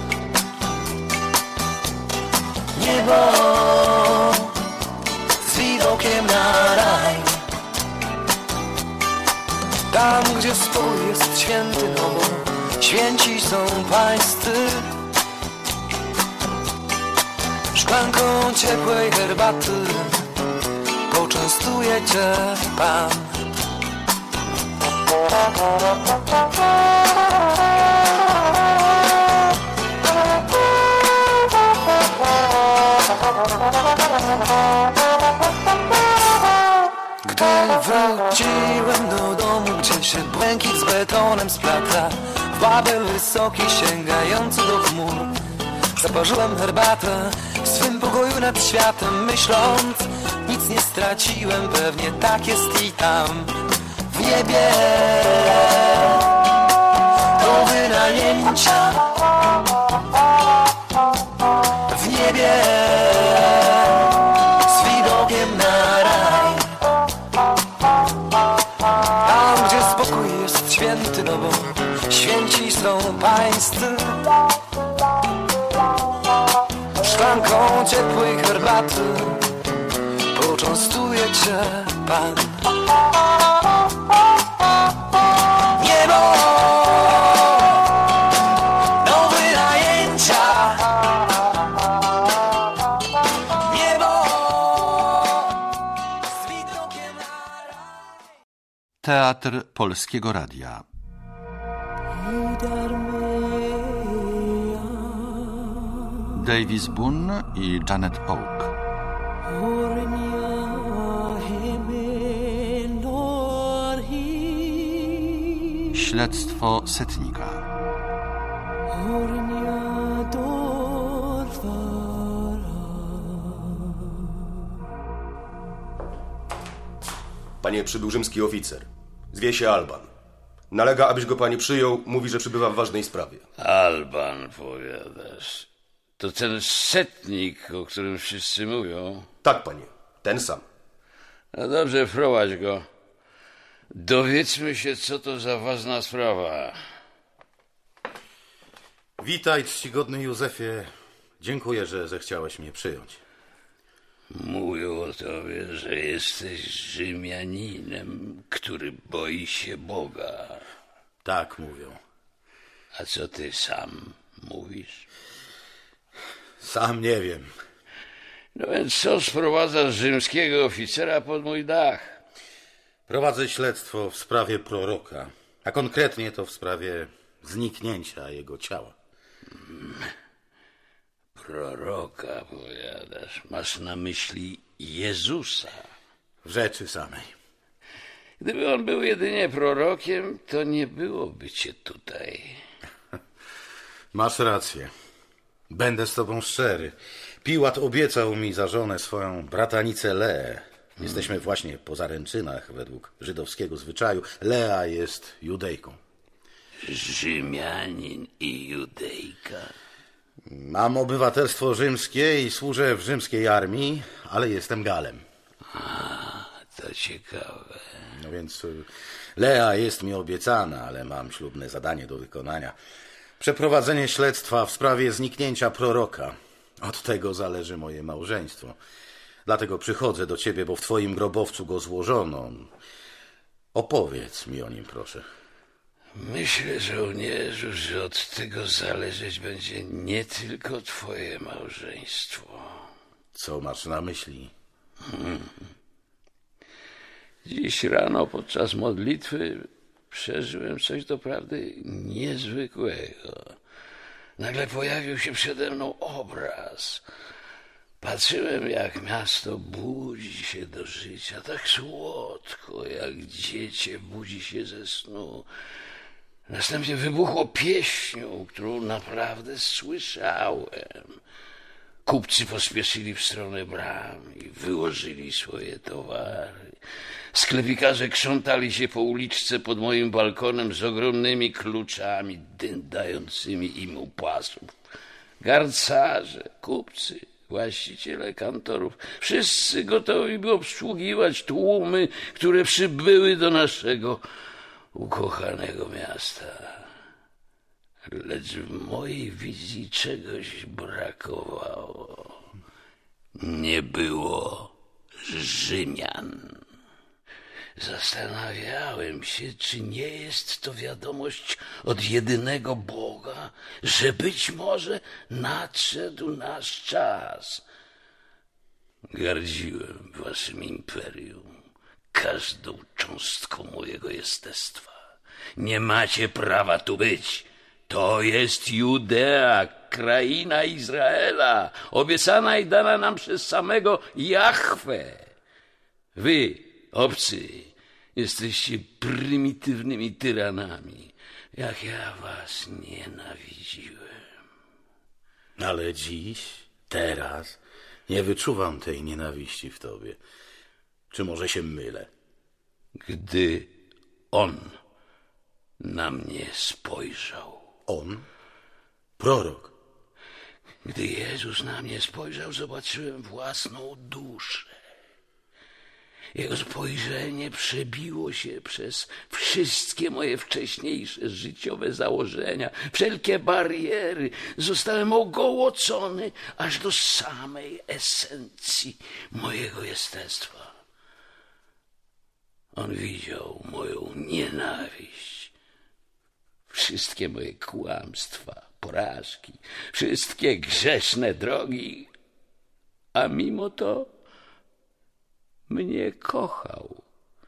Niebo z widokiem na raj. Tam, gdzie spokój jest święty, no bo święci są pańscy. Szklanką ciepłej herbaty poczęstuje cię Pan. Gdy wróciłem do domu, gdzie się błękit z betonem splata, w Babel wysoki sięgający do chmur, zaparzyłem herbatę w swym pokoju nad światem, myśląc, nic nie straciłem, pewnie tak jest i tam w niebie do wynajęcia. W niebie z widokiem na raj. Tam, gdzie spokój jest święty, no bo święci są pańscy. Szklanką ciepłej herbaty poczęstuje cię Pan. Niebo do wynajęcia. Niebo z widokiem na raj. Teatr Polskiego Radia. Davis Boone i Janet Oak. Śledztwo setnika. Panie, przybył rzymski oficer. Zwie się Alban. Nalega, abyś go pani przyjął. Mówi, że przybywa w ważnej sprawie. Alban, powiadasz. To ten setnik, o którym wszyscy mówią? Tak, panie. Ten sam. No dobrze, wprowadź go. Dowiedzmy się, co to za ważna sprawa. Witaj, czcigodny Józefie. Dziękuję, że zechciałeś mnie przyjąć. Mówią o tobie, że jesteś Rzymianinem, który boi się Boga. Tak mówią. A co ty sam mówisz? Sam nie wiem. No więc co sprowadzasz rzymskiego oficera pod mój dach? Prowadzę śledztwo w sprawie proroka, a konkretnie to w sprawie zniknięcia jego ciała. Proroka, powiadasz. Masz na myśli Jezusa. W rzeczy samej. Gdyby on był jedynie prorokiem, to nie byłoby cię tutaj. Masz rację. Będę z tobą szczery. Piłat obiecał mi za żonę swoją bratanicę Leę. Jesteśmy właśnie po zaręczynach według żydowskiego zwyczaju. Lea jest Judejką. Rzymianin i Judejka. Mam obywatelstwo rzymskie i służę w rzymskiej armii, ale jestem Galem. A, to ciekawe. No więc Lea jest mi obiecana, ale mam ślubne zadanie do wykonania. Przeprowadzenie śledztwa w sprawie zniknięcia proroka. Od tego zależy moje małżeństwo. Dlatego przychodzę do ciebie, bo w twoim grobowcu go złożono. Opowiedz mi o nim, proszę. Myślę, żołnierzu, że od tego zależeć będzie nie tylko twoje małżeństwo. Co masz na myśli? Dziś rano podczas modlitwy przeżyłem coś doprawdy niezwykłego. Nagle pojawił się przede mną obraz. Patrzyłem, jak miasto budzi się do życia, tak słodko, jak dziecię budzi się ze snu. Następnie wybuchło pieśnią, którą naprawdę słyszałem. Kupcy pospieszyli w stronę bram i wyłożyli swoje towary. Sklepikarze krzątali się po uliczce pod moim balkonem z ogromnymi kluczami dędającymi im u pasów. Garncarze, kupcy, właściciele kantorów, wszyscy gotowi by obsługiwać tłumy, które przybyły do naszego ukochanego miasta. Lecz w mojej wizji czegoś brakowało. Nie było Rzymian. Zastanawiałem się, czy nie jest to wiadomość od jedynego Boga, że być może nadszedł nasz czas. Gardziłem waszym imperium, każdą cząstką mojego jestestwa. Nie macie prawa tu być. To jest Judea, kraina Izraela, obiecana i dana nam przez samego Jahwe. Wy, obcy, jesteście prymitywnymi tyranami, jak ja was nienawidziłem. Ale dziś, teraz, nie wyczuwam tej nienawiści w tobie. Czy może się mylę? Gdy on na mnie spojrzał. On? Prorok. Gdy Jezus na mnie spojrzał, zobaczyłem własną duszę. Jego spojrzenie przebiło się przez wszystkie moje wcześniejsze życiowe założenia, wszelkie bariery. Zostałem ogołocony aż do samej esencji mojego jestestwa. On widział moją nienawiść, wszystkie moje kłamstwa, porażki, wszystkie grzeszne drogi, a mimo to mnie kochał.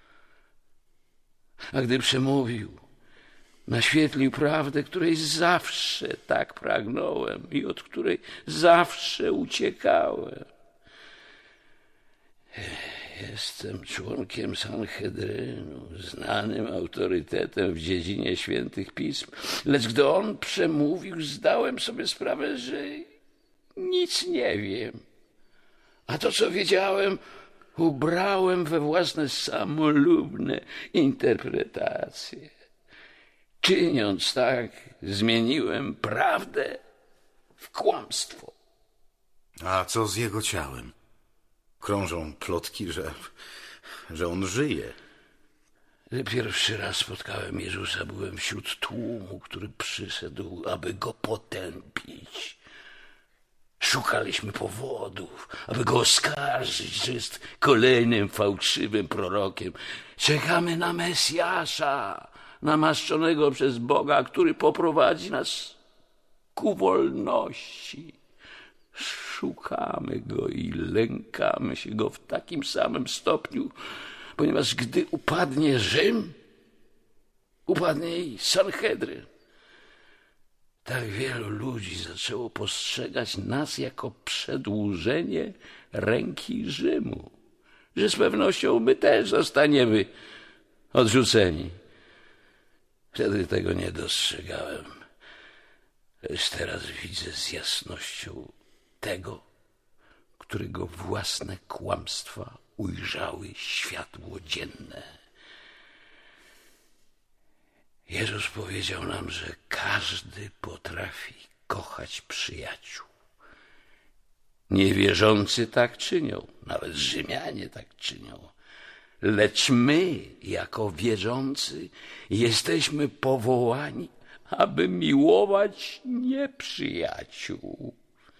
A gdy przemówił, naświetlił prawdę, której zawsze tak pragnąłem i od której zawsze uciekałem. Jestem członkiem Sanhedrynu, znanym autorytetem w dziedzinie świętych pism, lecz gdy on przemówił, zdałem sobie sprawę, że nic nie wiem. A to, co wiedziałem, ubrałem we własne samolubne interpretacje. Czyniąc tak, zmieniłem prawdę w kłamstwo. A co z jego ciałem? Krążą plotki, że on żyje. Gdy pierwszy raz spotkałem Jezusa, byłem wśród tłumu, który przyszedł, aby go potępić. Szukaliśmy powodów, aby go oskarżyć, że jest kolejnym fałszywym prorokiem. Czekamy na Mesjasza, namaszczonego przez Boga, który poprowadzi nas ku wolności. Szukamy go i lękamy się go w takim samym stopniu, ponieważ gdy upadnie Rzym, upadnie i Sanhedryn. Tak wielu ludzi zaczęło postrzegać nas jako przedłużenie ręki Rzymu, że z pewnością my też zostaniemy odrzuceni. Wtedy tego nie dostrzegałem, lecz teraz widzę z jasnością tego, którego własne kłamstwa ujrzały światło dzienne. Jezus powiedział nam, że każdy potrafi kochać przyjaciół. Niewierzący tak czynią, nawet Rzymianie tak czynią. Lecz my, jako wierzący, jesteśmy powołani, aby miłować nieprzyjaciół.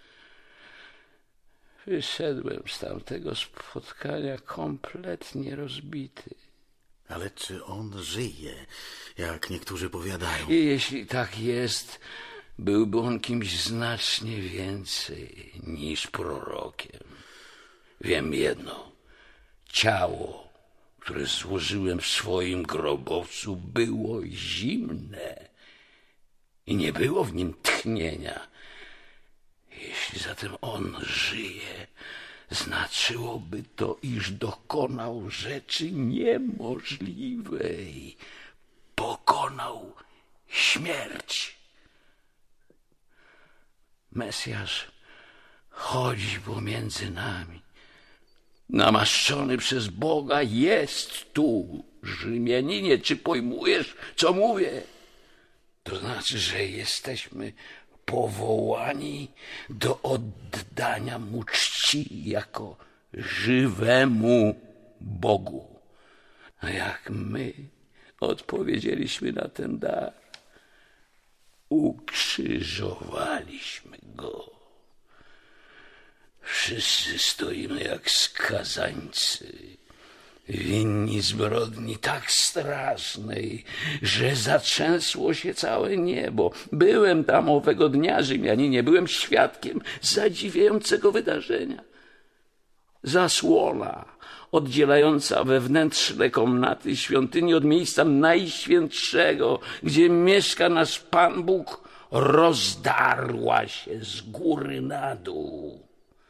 Wyszedłem z tamtego spotkania kompletnie rozbity. Ale czy on żyje, jak niektórzy powiadają? I jeśli tak jest, byłby on kimś znacznie więcej niż prorokiem. Wiem jedno. Ciało, które złożyłem w swoim grobowcu, było zimne i nie było w nim tchnienia. Jeśli Jeśli zatem on żyje, znaczyłoby to, iż dokonał rzeczy niemożliwej. Pokonał śmierć. Mesjasz chodzi pomiędzy nami. Namaszczony przez Boga jest tu. Rzymianinie, czy pojmujesz, co mówię? To znaczy, że jesteśmy powołani do oddania mu czci jako żywemu Bogu. A jak my odpowiedzieliśmy na ten dar, ukrzyżowaliśmy go. Wszyscy stoimy jak skazańcy, winni zbrodni tak strasznej, że zatrzęsło się całe niebo. Byłem tam owego dnia, Rzymianinie, byłem świadkiem zadziwiającego wydarzenia. Zasłona oddzielająca wewnętrzne komnaty świątyni od miejsca najświętszego, gdzie mieszka nasz Pan Bóg, rozdarła się z góry na dół.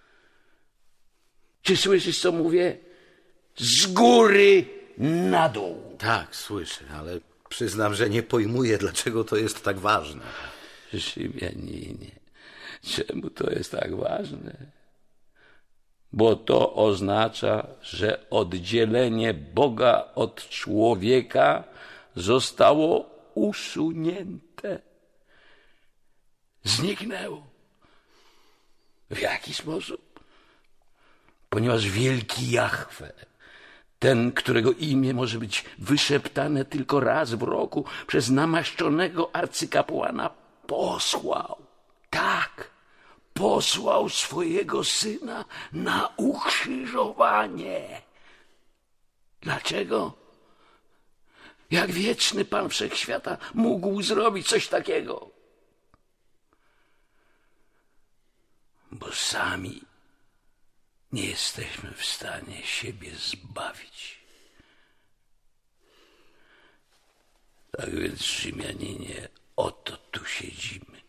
Czy słyszysz, co mówię? Z góry na dół. Tak, słyszę, ale przyznam, że nie pojmuję, dlaczego to jest tak ważne. Rzymianinie, czemu to jest tak ważne? Bo to oznacza, że oddzielenie Boga od człowieka zostało usunięte. Zniknęło. W jaki sposób? Ponieważ wielki Jahwe, ten, którego imię może być wyszeptane tylko raz w roku przez namaszczonego arcykapłana, posłał swojego Syna na ukrzyżowanie. Dlaczego? Jak wieczny Pan Wszechświata mógł zrobić coś takiego? Bo sami nie jesteśmy w stanie siebie zbawić. Tak więc, Rzymianinie, oto tu siedzimy.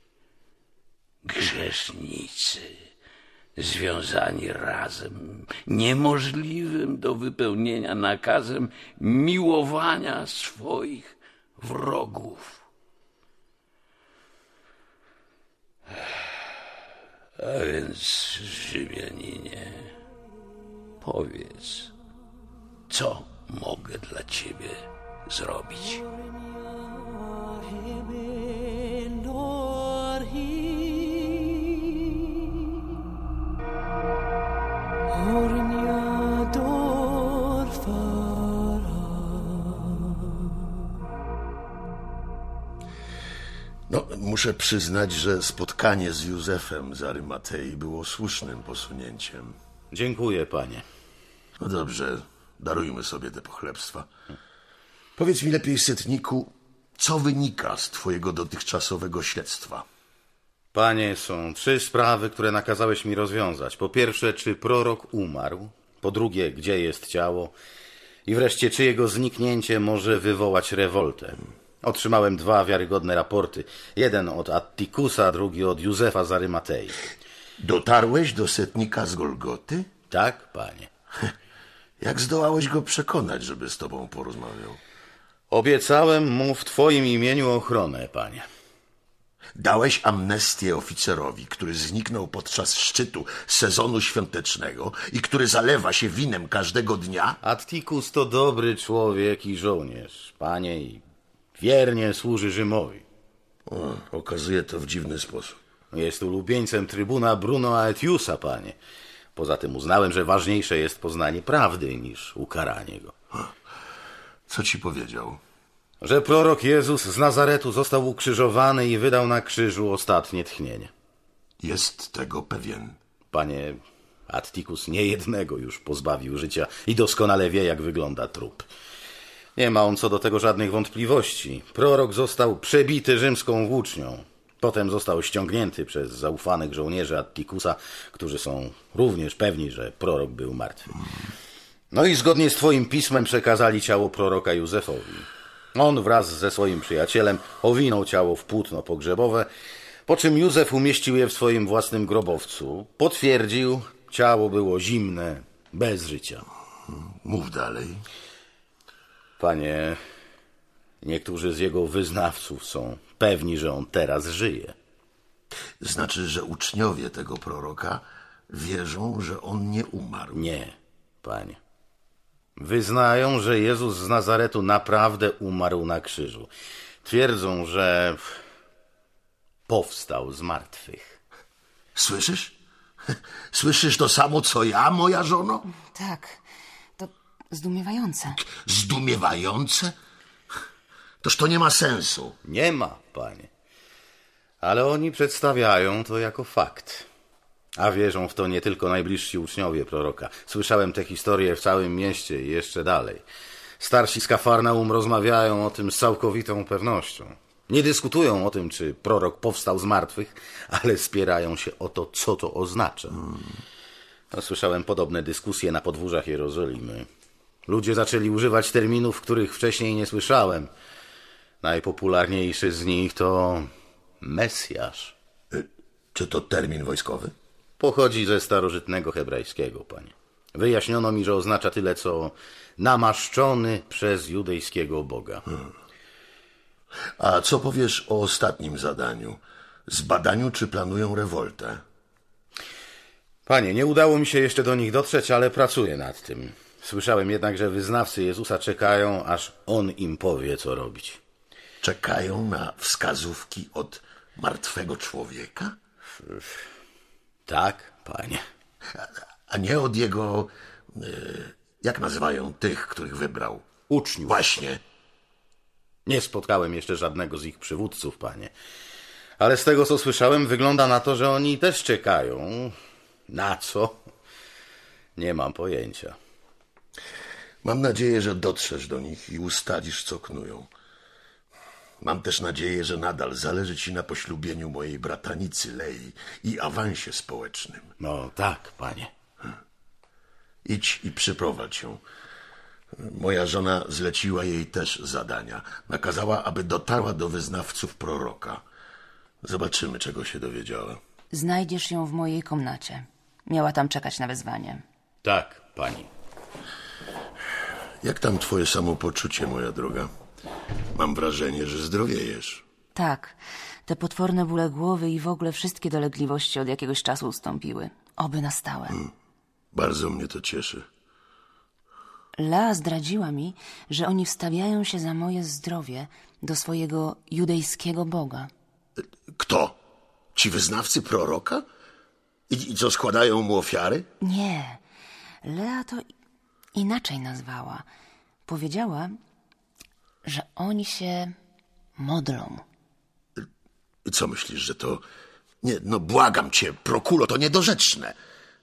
Grzesznicy, związani razem, niemożliwym do wypełnienia nakazem miłowania swoich wrogów. A więc, Rzymianinie, powiedz, co mogę dla ciebie zrobić? No, muszę przyznać, że spotkanie z Józefem z Arymatei było słusznym posunięciem. Dziękuję, panie. No dobrze, darujmy sobie te pochlebstwa. Powiedz mi lepiej, setniku, co wynika z twojego dotychczasowego śledztwa? Panie, są 3 sprawy, które nakazałeś mi rozwiązać. Po pierwsze, czy prorok umarł? Po drugie, gdzie jest ciało? I wreszcie, czy jego zniknięcie może wywołać rewoltę? Otrzymałem 2 wiarygodne raporty. Jeden od Attikusa, drugi od Józefa z Arymatei. Dotarłeś do setnika z Golgoty? Tak, panie. Jak zdołałeś go przekonać, żeby z tobą porozmawiał? Obiecałem mu w twoim imieniu ochronę, panie. Dałeś amnestię oficerowi, który zniknął podczas szczytu sezonu świątecznego i który zalewa się winem każdego dnia? Attikus to dobry człowiek i żołnierz, panie, i wiernie służy Rzymowi. Okazuje to w dziwny sposób. Jest ulubieńcem trybuna Bruno Aetiusa, panie. Poza tym uznałem, że ważniejsze jest poznanie prawdy niż ukaranie go. Co ci powiedział? Że prorok Jezus z Nazaretu został ukrzyżowany i wydał na krzyżu ostatnie tchnienie. Jest tego pewien? Panie, Attikus niejednego już pozbawił życia i doskonale wie, jak wygląda trup. Nie ma on co do tego żadnych wątpliwości. Prorok został przebity rzymską włócznią. Potem został ściągnięty przez zaufanych żołnierzy Attikusa, którzy są również pewni, że prorok był martwy. No i zgodnie z twoim pismem przekazali ciało proroka Józefowi. On wraz ze swoim przyjacielem owinął ciało w płótno pogrzebowe, Po czym Józef umieścił je w swoim własnym grobowcu. Potwierdził, ciało było zimne, bez życia. Mów dalej. Panie, niektórzy z jego wyznawców są pewni, że on teraz żyje. Znaczy, że uczniowie tego proroka wierzą, że on nie umarł. Nie, panie. Wyznają, że Jezus z Nazaretu naprawdę umarł na krzyżu. Twierdzą, że powstał z martwych. Słyszysz? Słyszysz to samo, co ja, moja żono? Tak, to zdumiewające. Zdumiewające? Toż to nie ma sensu. Nie ma, panie. Ale oni przedstawiają to jako fakt. A wierzą w to nie tylko najbliżsi uczniowie proroka. Słyszałem te historie w całym mieście i jeszcze dalej. Starsi z Kafarnaum rozmawiają o tym z całkowitą pewnością. Nie dyskutują o tym, czy prorok powstał z martwych, ale spierają się o to, co to oznacza. Słyszałem podobne dyskusje na podwórzach Jerozolimy. Ludzie zaczęli używać terminów, których wcześniej nie słyszałem. Najpopularniejszy z nich to Mesjasz. Czy to termin wojskowy? Pochodzi ze starożytnego hebrajskiego, panie. Wyjaśniono mi, że oznacza tyle, co namaszczony przez judejskiego Boga. A co powiesz o ostatnim zadaniu? Zbadaniu, czy planują rewoltę? Panie, nie udało mi się jeszcze do nich dotrzeć, ale pracuję nad tym. Słyszałem jednak, że wyznawcy Jezusa czekają, aż On im powie, co robić. Czekają na wskazówki od martwego człowieka? Tak, panie. A nie od jego... jak nazywają tych, których wybrał? Uczniów. Właśnie. Nie spotkałem jeszcze żadnego z ich przywódców, panie. Ale z tego, co słyszałem, wygląda na to, że oni też czekają. Na co? Nie mam pojęcia. Mam nadzieję, że dotrzesz do nich i ustalisz, co knują. Mam też nadzieję, że nadal zależy ci na poślubieniu mojej bratanicy Lei i awansie społecznym. No tak, panie. Idź i przyprowadź ją. Moja żona zleciła jej też zadania. Nakazała, aby dotarła do wyznawców proroka. Zobaczymy, czego się dowiedziała. Znajdziesz ją w mojej komnacie. Miała tam czekać na wezwanie. Tak, pani. Jak tam twoje samopoczucie, moja droga? Mam wrażenie, że zdrowiejesz. Tak, te potworne bóle głowy i w ogóle wszystkie dolegliwości od jakiegoś czasu ustąpiły. Oby na stałe. Bardzo mnie to cieszy. Lea zdradziła mi, że oni wstawiają się za moje zdrowie do swojego judejskiego Boga. Kto? Ci wyznawcy proroka? I co, składają mu ofiary? Nie, Lea to inaczej nazwała. Powiedziała, że oni się modlą. Co myślisz, że to... Nie, no błagam cię, Prokulo, to niedorzeczne.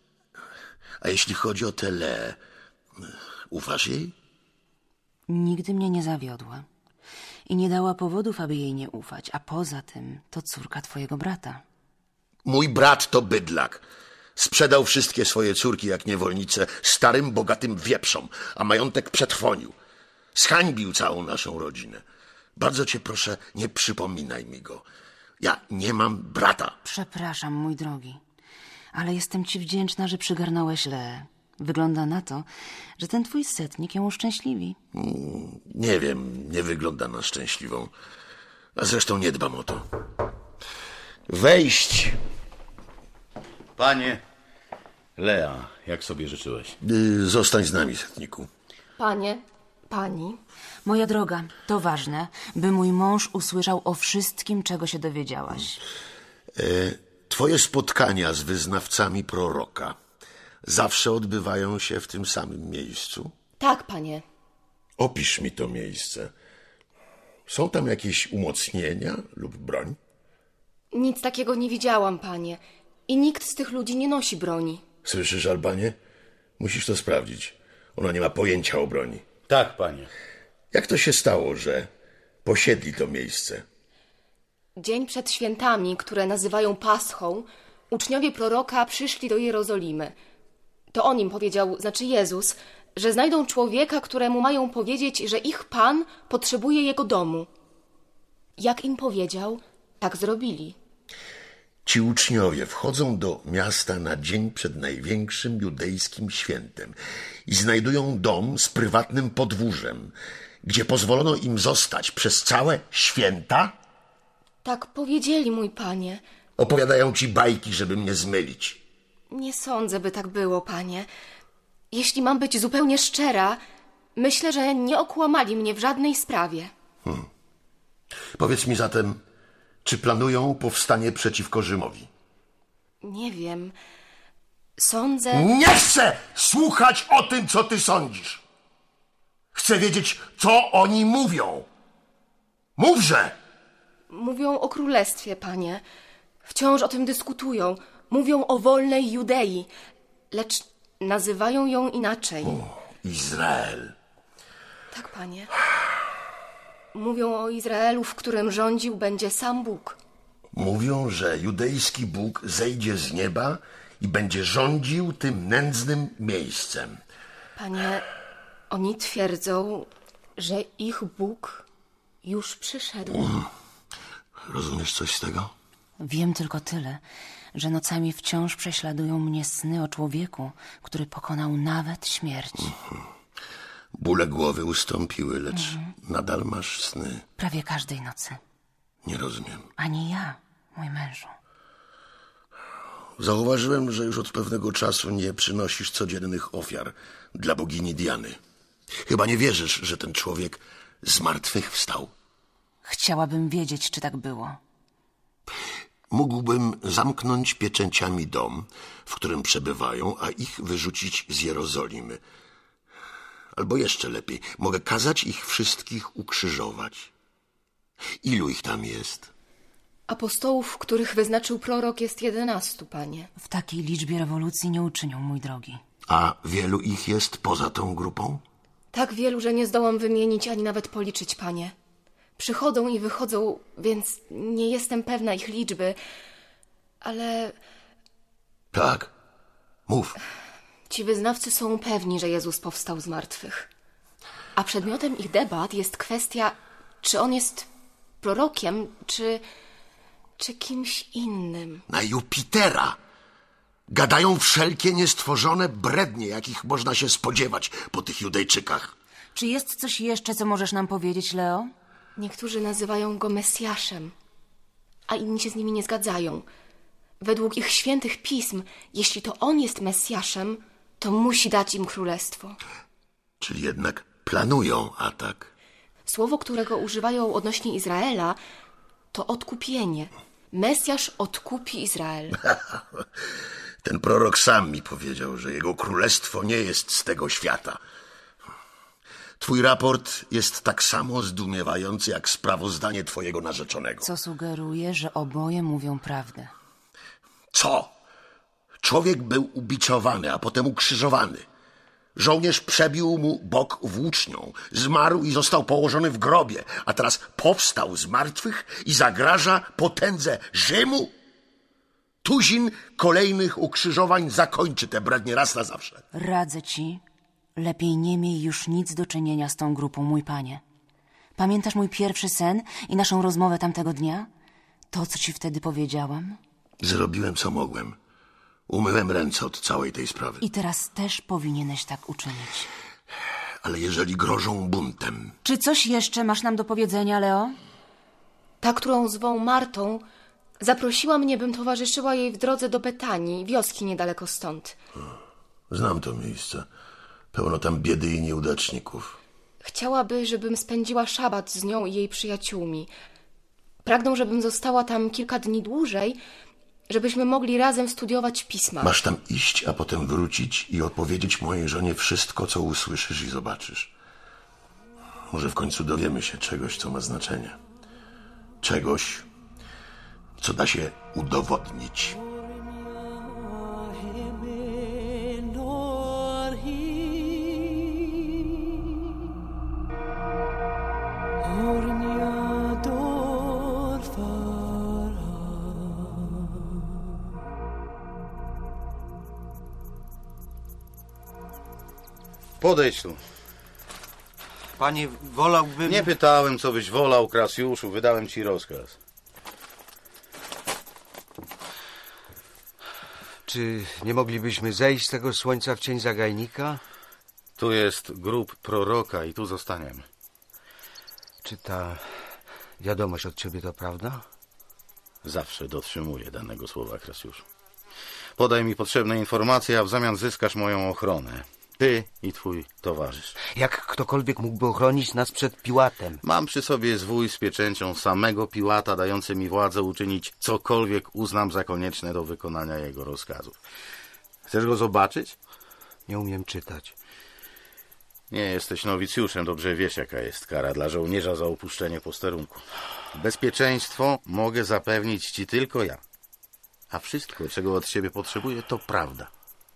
A jeśli chodzi o tę Leę, ufasz jej? Nigdy mnie nie zawiodła i nie dała powodów, aby jej nie ufać. A poza tym to córka twojego brata. Mój brat to bydlak. Sprzedał wszystkie swoje córki jak niewolnice starym, bogatym wieprzom, a majątek przetrwonił. Zhańbił całą naszą rodzinę. Bardzo cię proszę, nie przypominaj mi go. Ja nie mam brata. Przepraszam, mój drogi, ale jestem ci wdzięczna, że przygarnąłeś Leę. Wygląda na to, że ten twój setnik ją uszczęśliwi. Nie wiem, nie wygląda na szczęśliwą. A zresztą nie dbam o to. Wejść! Panie, Lea, jak sobie życzyłeś? Zostań z nami, setniku. Panie, pani. Moja droga, to ważne, by mój mąż usłyszał o wszystkim, czego się dowiedziałaś. Twoje spotkania z wyznawcami proroka zawsze odbywają się w tym samym miejscu? Tak, panie. Opisz mi to miejsce. Są tam jakieś umocnienia lub broń? Nic takiego nie widziałam, panie. I nikt z tych ludzi nie nosi broni. Słyszysz, Albanie? Musisz to sprawdzić. Ona nie ma pojęcia o broni. Tak, panie. Jak to się stało, że posiedli to miejsce? Dzień przed świętami, które nazywają Paschą, uczniowie proroka przyszli do Jerozolimy. To on im powiedział, znaczy Jezus, że znajdą człowieka, któremu mają powiedzieć, że ich Pan potrzebuje jego domu. Jak im powiedział, tak zrobili. Ci uczniowie wchodzą do miasta na dzień przed największym judejskim świętem i znajdują dom z prywatnym podwórzem, gdzie pozwolono im zostać przez całe święta? Tak powiedzieli, mój panie. Opowiadają ci bajki, żeby mnie zmylić. Nie sądzę, by tak było, panie. Jeśli mam być zupełnie szczera, myślę, że nie okłamali mnie w żadnej sprawie. Powiedz mi zatem, czy planują powstanie przeciwko Rzymowi? Nie wiem. Sądzę... Nie chcę słuchać o tym, co ty sądzisz. Chcę wiedzieć, co oni mówią. Mówże! Mówią o królestwie, panie. Wciąż o tym dyskutują. Mówią o wolnej Judei, lecz nazywają ją inaczej. Izrael. Tak, panie. Mówią o Izraelu, w którym rządził będzie sam Bóg. Mówią, że judejski Bóg zejdzie z nieba i będzie rządził tym nędznym miejscem. Panie, oni twierdzą, że ich Bóg już przyszedł. Rozumiesz coś z tego? Wiem tylko tyle, że nocami wciąż prześladują mnie sny o człowieku, który pokonał nawet śmierć. Bóle głowy ustąpiły, lecz nadal masz sny. Prawie każdej nocy. Nie rozumiem. Ani ja, mój mężu. Zauważyłem, że już od pewnego czasu nie przynosisz codziennych ofiar dla bogini Diany. Chyba nie wierzysz, że ten człowiek zmartwychwstał. Chciałabym wiedzieć, czy tak było. Mógłbym zamknąć pieczęciami dom, w którym przebywają, a ich wyrzucić z Jerozolimy. Albo jeszcze lepiej, mogę kazać ich wszystkich ukrzyżować. Ilu ich tam jest? Apostołów, których wyznaczył prorok, jest 11, panie. W takiej liczbie rewolucji nie uczynią, mój drogi. A wielu ich jest poza tą grupą? Tak wielu, że nie zdołam wymienić ani nawet policzyć, panie. Przychodzą i wychodzą, więc nie jestem pewna ich liczby, ale... Tak, mów. Ci wyznawcy są pewni, że Jezus powstał z martwych. A przedmiotem ich debat jest kwestia, czy on jest prorokiem, czy kimś innym. Na Jupitera! Gadają wszelkie niestworzone brednie, jakich można się spodziewać po tych Judejczykach. Czy jest coś jeszcze, co możesz nam powiedzieć, Leo? Niektórzy nazywają go Mesjaszem, a inni się z nimi nie zgadzają. Według ich świętych pism, jeśli to on jest Mesjaszem, to musi dać im królestwo. Czyli jednak planują atak. Słowo, którego używają odnośnie Izraela, to odkupienie. Mesjasz odkupi Izrael. Ten prorok sam mi powiedział, że jego królestwo nie jest z tego świata. Twój raport jest tak samo zdumiewający jak sprawozdanie twojego narzeczonego. Co sugeruje, że oboje mówią prawdę. Co? Człowiek był ubiczowany, a potem ukrzyżowany. Żołnierz przebił mu bok włócznią, zmarł i został położony w grobie, a teraz powstał z martwych i zagraża potędze Rzymu? Tuzin kolejnych ukrzyżowań zakończy te brednie raz na zawsze. Radzę ci, lepiej nie miej już nic do czynienia z tą grupą, mój panie. Pamiętasz mój pierwszy sen i naszą rozmowę tamtego dnia? To, co ci wtedy powiedziałam? Zrobiłem, co mogłem. Umyłem ręce od całej tej sprawy. I teraz też powinieneś tak uczynić. Ale jeżeli grożą buntem... Czy coś jeszcze masz nam do powiedzenia, Leo? Ta, którą zwą Martą, zaprosiła mnie, bym towarzyszyła jej w drodze do Betanii, wioski niedaleko stąd. Znam to miejsce. Pełno tam biedy i nieudaczników. Chciałaby, żebym spędziła szabat z nią i jej przyjaciółmi. Pragną, żebym została tam kilka dni dłużej, żebyśmy mogli razem studiować pisma. Masz tam iść, a potem wrócić i opowiedzieć mojej żonie wszystko, co usłyszysz i zobaczysz. Może w końcu dowiemy się czegoś, co ma znaczenie. Czegoś, co da się udowodnić. Podejdź tu. Panie, wolałbym... Nie pytałem, co byś wolał, Krasjuszu. Wydałem ci rozkaz. Czy nie moglibyśmy zejść z tego słońca w cień zagajnika? Tu jest grób proroka i tu zostaniemy. Czy ta wiadomość od ciebie to prawda? Zawsze dotrzymuję danego słowa, Krasiuszu. Podaj mi potrzebne informacje, a w zamian zyskasz moją ochronę. Ty i twój towarzysz. Jak ktokolwiek mógłby ochronić nas przed Piłatem? Mam przy sobie zwój z pieczęcią samego Piłata, dający mi władzę uczynić cokolwiek uznam za konieczne do wykonania jego rozkazów. Chcesz go zobaczyć? Nie umiem czytać. Nie jesteś nowicjuszem, dobrze wiesz, jaka jest kara dla żołnierza za opuszczenie posterunku. Bezpieczeństwo mogę zapewnić ci tylko ja. A wszystko, czego od ciebie potrzebuję, to prawda.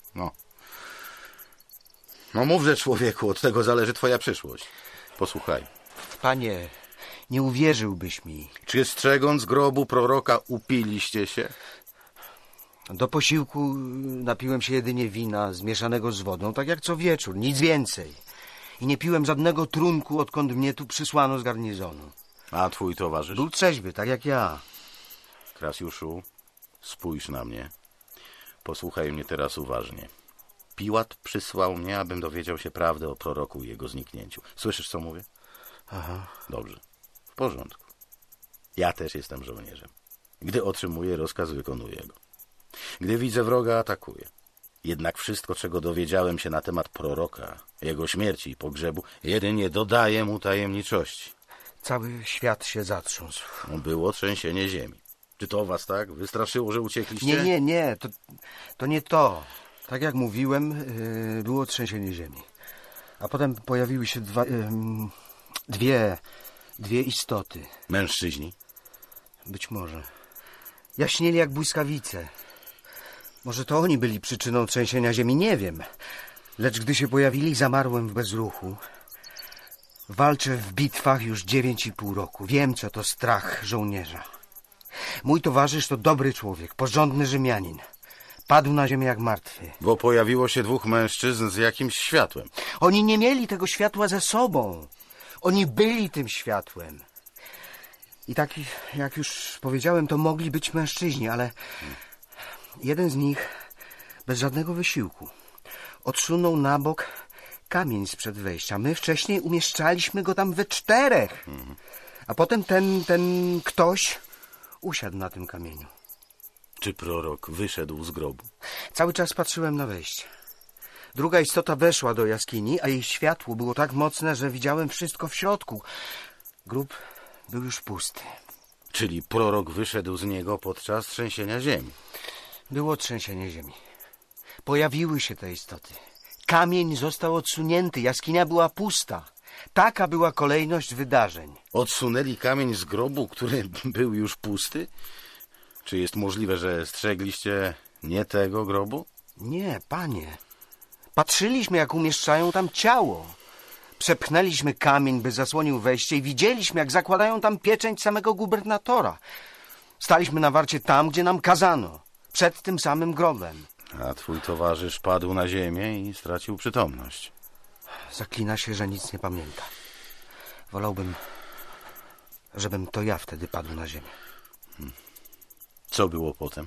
No mówże, człowieku, od tego zależy twoja przyszłość. Posłuchaj. Panie, nie uwierzyłbyś mi. Czy strzegąc grobu proroka upiliście się? Do posiłku napiłem się jedynie wina zmieszanego z wodą, tak jak co wieczór, nic więcej. I nie piłem żadnego trunku, odkąd mnie tu przysłano z garnizonu. A twój towarzysz? Był trzeźwy, tak jak ja. Krasiuszu, spójrz na mnie. Posłuchaj mnie teraz uważnie. Piłat przysłał mnie, abym dowiedział się prawdy o proroku i jego zniknięciu. Słyszysz, co mówię? Aha. Dobrze. W porządku. Ja też jestem żołnierzem. Gdy otrzymuję rozkaz, wykonuję go. Gdy widzę wroga, atakuję. Jednak wszystko, czego dowiedziałem się na temat proroka, jego śmierci i pogrzebu, jedynie dodaje mu tajemniczości. Cały świat się zatrząsł. Było trzęsienie ziemi. Czy to was tak wystraszyło, że uciekliście? Nie. To nie to. Tak jak mówiłem, było trzęsienie ziemi. A potem pojawiły się dwie istoty. Mężczyźni? Być może. Jaśnieli jak błyskawice. Może to oni byli przyczyną trzęsienia ziemi, nie wiem. Lecz gdy się pojawili, zamarłem w bezruchu. Walczę w bitwach już 9,5 roku. Wiem, co to strach żołnierza. Mój towarzysz to dobry człowiek, porządny Rzymianin. Padł na ziemię jak martwy. Bo pojawiło się dwóch mężczyzn z jakimś światłem. Oni nie mieli tego światła ze sobą. Oni byli tym światłem. I tak, jak już powiedziałem, to mogli być mężczyźni, ale jeden z nich bez żadnego wysiłku odsunął na bok kamień sprzed wejścia. My wcześniej umieszczaliśmy go tam we 4. A potem ten ktoś usiadł na tym kamieniu. Czy prorok wyszedł z grobu? Cały czas patrzyłem na wejście. Druga istota weszła do jaskini, a jej światło było tak mocne, że widziałem wszystko w środku. Grób był już pusty. Czyli prorok wyszedł z niego podczas trzęsienia ziemi. Było trzęsienie ziemi. Pojawiły się te istoty. Kamień został odsunięty, jaskinia była pusta. Taka była kolejność wydarzeń. Odsunęli kamień z grobu, który był już pusty? Czy jest możliwe, że strzegliście nie tego grobu? Nie, panie. Patrzyliśmy, jak umieszczają tam ciało. Przepchnęliśmy kamień, by zasłonił wejście i widzieliśmy, jak zakładają tam pieczęć samego gubernatora. Staliśmy na warcie tam, gdzie nam kazano. Przed tym samym grobem. A twój towarzysz padł na ziemię i stracił przytomność. Zaklina się, że nic nie pamięta. Wolałbym, żebym to ja wtedy padł na ziemię. Co było potem?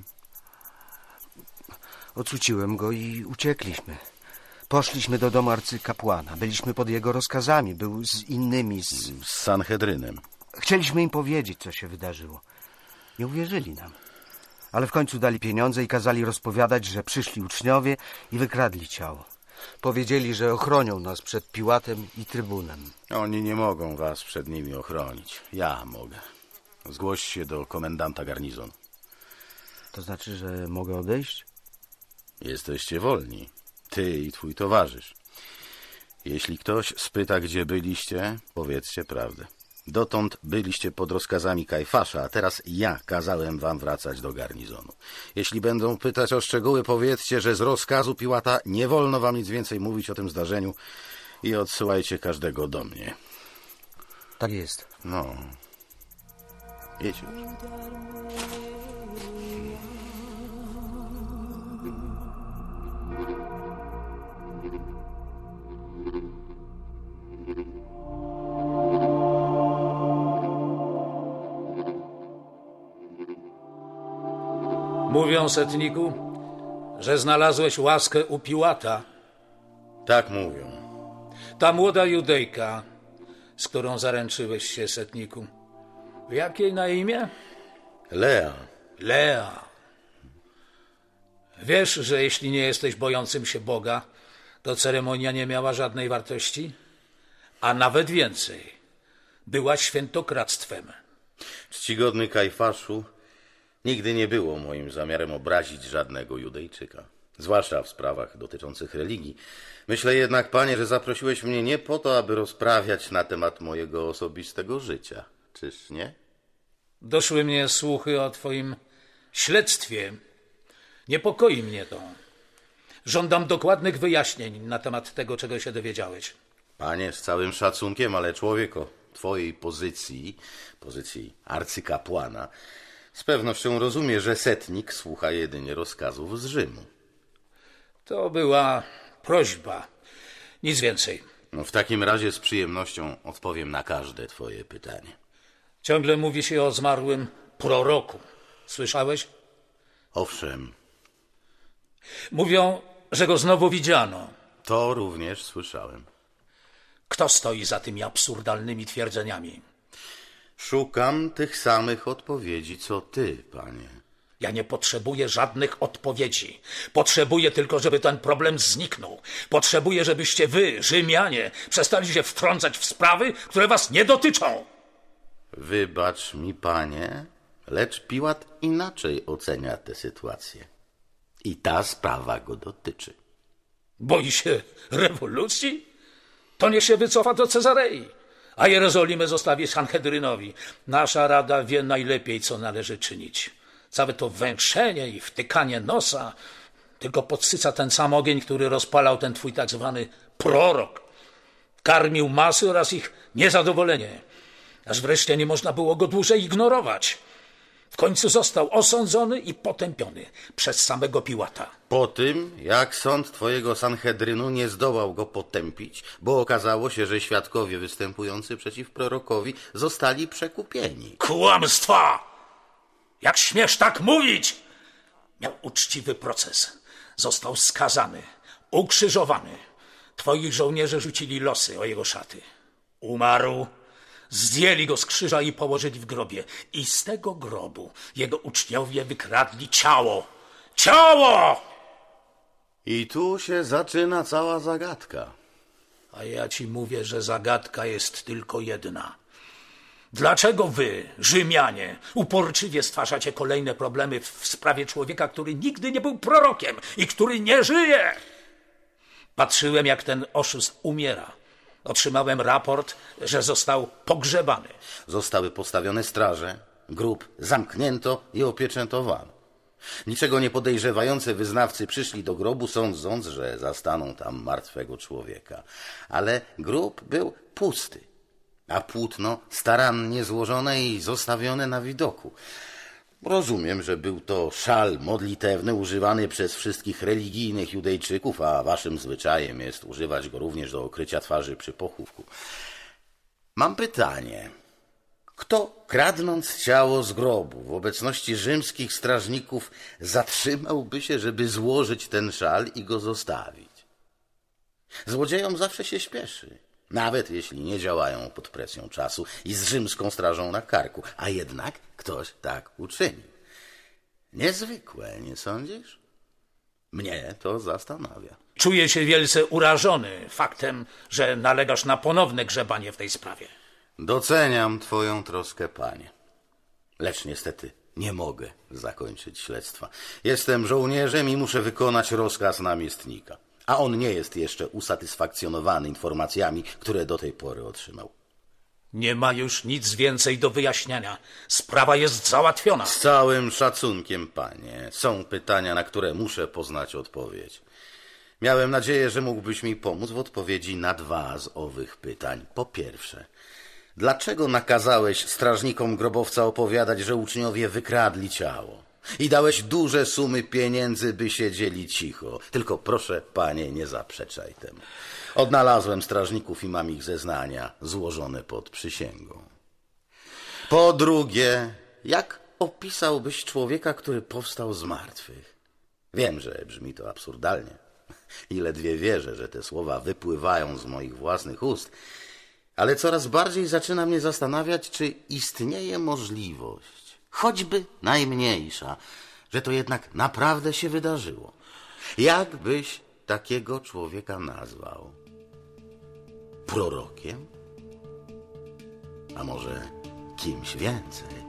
Ocuciłem go i uciekliśmy. Poszliśmy do domu arcykapłana. Byliśmy pod jego rozkazami. Był z innymi, z Sanhedrynem. Chcieliśmy im powiedzieć, co się wydarzyło. Nie uwierzyli nam. Ale w końcu dali pieniądze i kazali rozpowiadać, że przyszli uczniowie i wykradli ciało. Powiedzieli, że ochronią nas przed Piłatem i trybunem. Oni nie mogą was przed nimi ochronić. Ja mogę. Zgłoś się do komendanta garnizonu. To znaczy, że mogę odejść? Jesteście wolni. Ty i twój towarzysz. Jeśli ktoś spyta, gdzie byliście, powiedzcie prawdę. Dotąd byliście pod rozkazami Kajfasza, a teraz ja kazałem wam wracać do garnizonu. Jeśli będą pytać o szczegóły, powiedzcie, że z rozkazu Piłata nie wolno wam nic więcej mówić o tym zdarzeniu i odsyłajcie każdego do mnie. Tak jest. No. Jedź już. Mówią, setniku, że znalazłeś łaskę u Piłata? Tak mówią. Ta młoda Judejka, z którą zaręczyłeś się, setniku. Jak jej na imię? Lea. Lea. Wiesz, że jeśli nie jesteś bojącym się Boga, to ceremonia nie miała żadnej wartości? A nawet więcej. Była świętokradztwem. Czcigodny Kajfaszu, nigdy nie było moim zamiarem obrazić żadnego Judejczyka. Zwłaszcza w sprawach dotyczących religii. Myślę jednak, panie, że zaprosiłeś mnie nie po to, aby rozprawiać na temat mojego osobistego życia. Czyż nie? Doszły mnie słuchy o twoim śledztwie. Niepokoi mnie to. Żądam dokładnych wyjaśnień na temat tego, czego się dowiedziałeś. Panie, z całym szacunkiem, ale człowiek o twojej pozycji arcykapłana, z pewnością rozumie, że setnik słucha jedynie rozkazów z Rzymu. To była prośba. Nic więcej. No, w takim razie z przyjemnością odpowiem na każde twoje pytanie. Ciągle mówi się o zmarłym proroku. Słyszałeś? Owszem. Mówią, że go znowu widziano. To również słyszałem. Kto stoi za tymi absurdalnymi twierdzeniami? Szukam tych samych odpowiedzi, co ty, panie. Ja nie potrzebuję żadnych odpowiedzi. Potrzebuję tylko, żeby ten problem zniknął. Potrzebuję, żebyście wy, Rzymianie, przestali się wtrącać w sprawy, które was nie dotyczą. Wybacz mi, panie, lecz Piłat inaczej ocenia tę sytuację. I ta sprawa go dotyczy. Boi się rewolucji? To niech się wycofa do Cezarei, a Jerozolimę zostawi Sanhedrynowi. Nasza rada wie najlepiej, co należy czynić. Całe to węszenie i wtykanie nosa tylko podsyca ten sam ogień, który rozpalał ten twój tak zwany prorok. Karmił masy oraz ich niezadowolenie, aż wreszcie nie można było go dłużej ignorować. W końcu został osądzony i potępiony przez samego Piłata. Po tym, jak sąd twojego Sanhedrynu nie zdołał go potępić, bo okazało się, że świadkowie występujący przeciw prorokowi zostali przekupieni. Kłamstwa! Jak śmiesz tak mówić? Miał uczciwy proces. Został skazany, ukrzyżowany. Twoi żołnierze rzucili losy o jego szaty. Umarł. Zdjęli go z krzyża i położyli w grobie. I z tego grobu jego uczniowie wykradli ciało. Ciało! I tu się zaczyna cała zagadka. A ja ci mówię, że zagadka jest tylko jedna. Dlaczego wy, Rzymianie, uporczywie stwarzacie kolejne problemy w sprawie człowieka, który nigdy nie był prorokiem i który nie żyje? Patrzyłem, jak ten oszust umiera. Otrzymałem raport, że został pogrzebany. Zostały postawione straże, grób zamknięto i opieczętowano. Niczego nie podejrzewający wyznawcy przyszli do grobu, sądząc, że zastaną tam martwego człowieka. Ale grób był pusty, a płótno starannie złożone i zostawione na widoku. Rozumiem, że był to szal modlitewny używany przez wszystkich religijnych Judejczyków, a waszym zwyczajem jest używać go również do okrycia twarzy przy pochówku. Mam pytanie. Kto, kradnąc ciało z grobu w obecności rzymskich strażników, zatrzymałby się, żeby złożyć ten szal i go zostawić? Złodziejom zawsze się śpieszy, nawet jeśli nie działają pod presją czasu i z rzymską strażą na karku, a jednak ktoś tak uczynił. Niezwykłe, nie sądzisz? Mnie to zastanawia. Czuję się wielce urażony faktem, że nalegasz na ponowne grzebanie w tej sprawie. Doceniam twoją troskę, panie. Lecz niestety nie mogę zakończyć śledztwa. Jestem żołnierzem i muszę wykonać rozkaz namiestnika. A on nie jest jeszcze usatysfakcjonowany informacjami, które do tej pory otrzymał. Nie ma już nic więcej do wyjaśniania. Sprawa jest załatwiona. Z całym szacunkiem, panie. Są pytania, na które muszę poznać odpowiedź. Miałem nadzieję, że mógłbyś mi pomóc w odpowiedzi na 2 z owych pytań. Po pierwsze, dlaczego nakazałeś strażnikom grobowca opowiadać, że uczniowie wykradli ciało? I dałeś duże sumy pieniędzy, by siedzieli cicho. Tylko proszę, panie, nie zaprzeczaj temu. Odnalazłem strażników i mam ich zeznania złożone pod przysięgą. Po drugie, jak opisałbyś człowieka, który powstał z martwych? Wiem, że brzmi to absurdalnie i ledwie wierzę, że te słowa wypływają z moich własnych ust, ale coraz bardziej zaczyna mnie zastanawiać, czy istnieje możliwość, choćby najmniejsza, że to jednak naprawdę się wydarzyło. Jak byś takiego człowieka nazwał? Prorokiem? A może kimś więcej?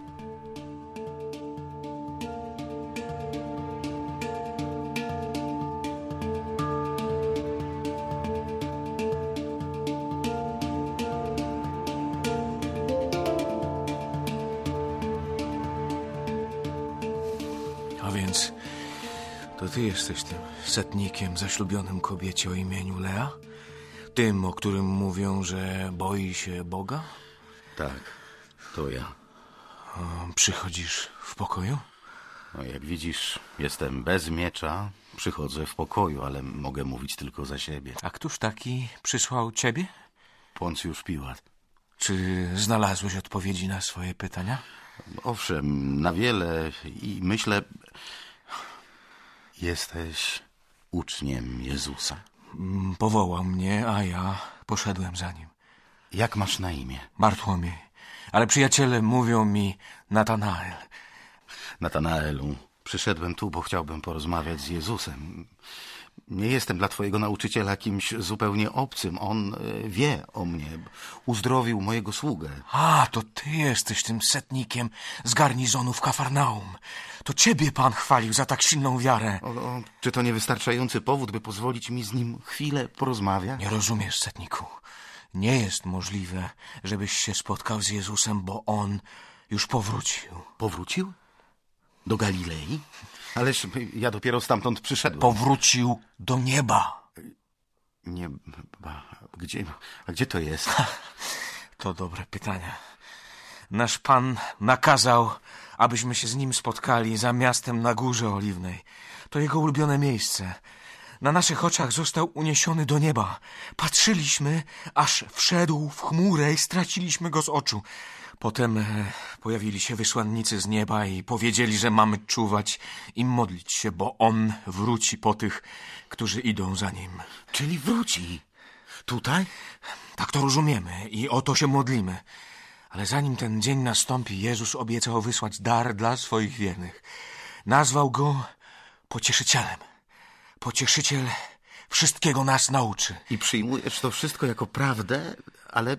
A więc to ty jesteś tym setnikiem zaślubionym kobiecie o imieniu Lea? Tym, o którym mówią, że boi się Boga? Tak, to ja. Przychodzisz w pokoju? No, jak widzisz, jestem bez miecza. Przychodzę w pokoju, ale mogę mówić tylko za siebie. A któż taki przysłał ciebie? Poncjusz Piłat. Czy znalazłeś odpowiedzi na swoje pytania? Owszem, na wiele i myślę... Jesteś uczniem Jezusa. Powołał mnie, a ja poszedłem za nim. Jak masz na imię? Bartłomiej, ale przyjaciele mówią mi Natanael. Natanaelu, przyszedłem tu, bo chciałbym porozmawiać z Jezusem. Nie jestem dla twojego nauczyciela kimś zupełnie obcym. On wie o mnie. Uzdrowił mojego sługę. A, to ty jesteś tym setnikiem z garnizonu w Kafarnaum. To ciebie Pan chwalił za tak silną wiarę. Czy to niewystarczający powód, by pozwolić mi z nim chwilę porozmawiać? Nie rozumiesz, setniku. Nie jest możliwe, żebyś się spotkał z Jezusem, bo On już powrócił. Powrócił? Do Galilei? Ależ ja dopiero stamtąd przyszedłem. Powrócił do nieba. Nieba? Gdzie to jest? To dobre pytanie. Nasz Pan nakazał, abyśmy się z Nim spotkali za miastem na Górze Oliwnej. To Jego ulubione miejsce. Na naszych oczach został uniesiony do nieba. Patrzyliśmy, aż wszedł w chmurę i straciliśmy Go z oczu. Potem pojawili się wysłannicy z nieba i powiedzieli, że mamy czuwać i modlić się, bo On wróci po tych, którzy idą za Nim. Czyli wróci? Tutaj? Tak to rozumiemy i o to się modlimy. Ale zanim ten dzień nastąpi, Jezus obiecał wysłać dar dla swoich wiernych. Nazwał Go Pocieszycielem. Pocieszyciel wszystkiego nas nauczy. I przyjmujesz to wszystko jako prawdę, ale...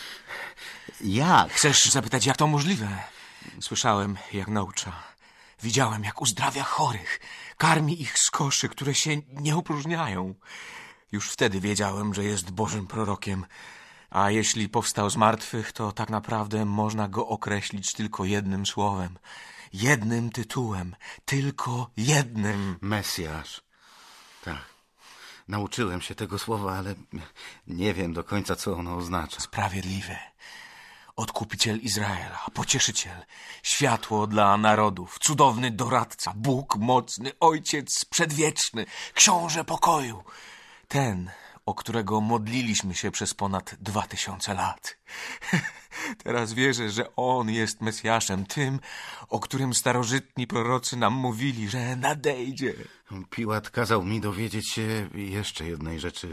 Jak? Chcesz zapytać, jak to możliwe? Słyszałem, jak naucza. Widziałem, jak uzdrawia chorych. Karmi ich z koszy, które się nie opróżniają. Już wtedy wiedziałem, że jest Bożym prorokiem. A jeśli powstał z martwych, to tak naprawdę można go określić tylko jednym słowem. Jednym tytułem. Tylko jednym. Mesjasz. Tak. Nauczyłem się tego słowa, ale nie wiem do końca, co ono oznacza. Sprawiedliwy. Odkupiciel Izraela, pocieszyciel, światło dla narodów, cudowny doradca, Bóg mocny, Ojciec przedwieczny, książę pokoju. Ten, o którego modliliśmy się przez ponad 2000 lat. Teraz wierzę, że On jest Mesjaszem, tym, o którym starożytni prorocy nam mówili, że nadejdzie. Piłat kazał mi dowiedzieć się jeszcze jednej rzeczy.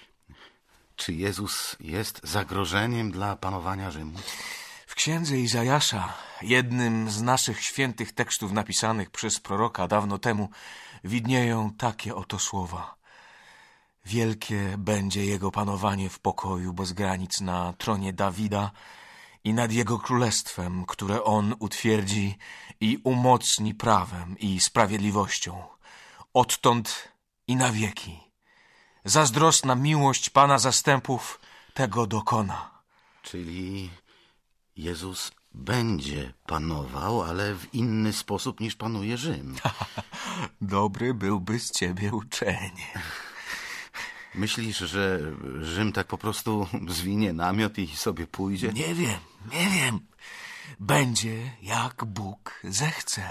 Czy Jezus jest zagrożeniem dla panowania Rzymu? W księdze Izajasza, jednym z naszych świętych tekstów napisanych przez proroka dawno temu, widnieją takie oto słowa. Wielkie będzie Jego panowanie w pokoju bez granic na tronie Dawida i nad Jego królestwem, które On utwierdzi i umocni prawem i sprawiedliwością, odtąd i na wieki. Zazdrosna miłość Pana zastępów tego dokona. Czyli Jezus będzie panował, ale w inny sposób niż panuje Rzym. Dobry byłby z ciebie uczenie. Myślisz, że Rzym tak po prostu zwinie namiot i sobie pójdzie? Nie wiem. Będzie jak Bóg zechce.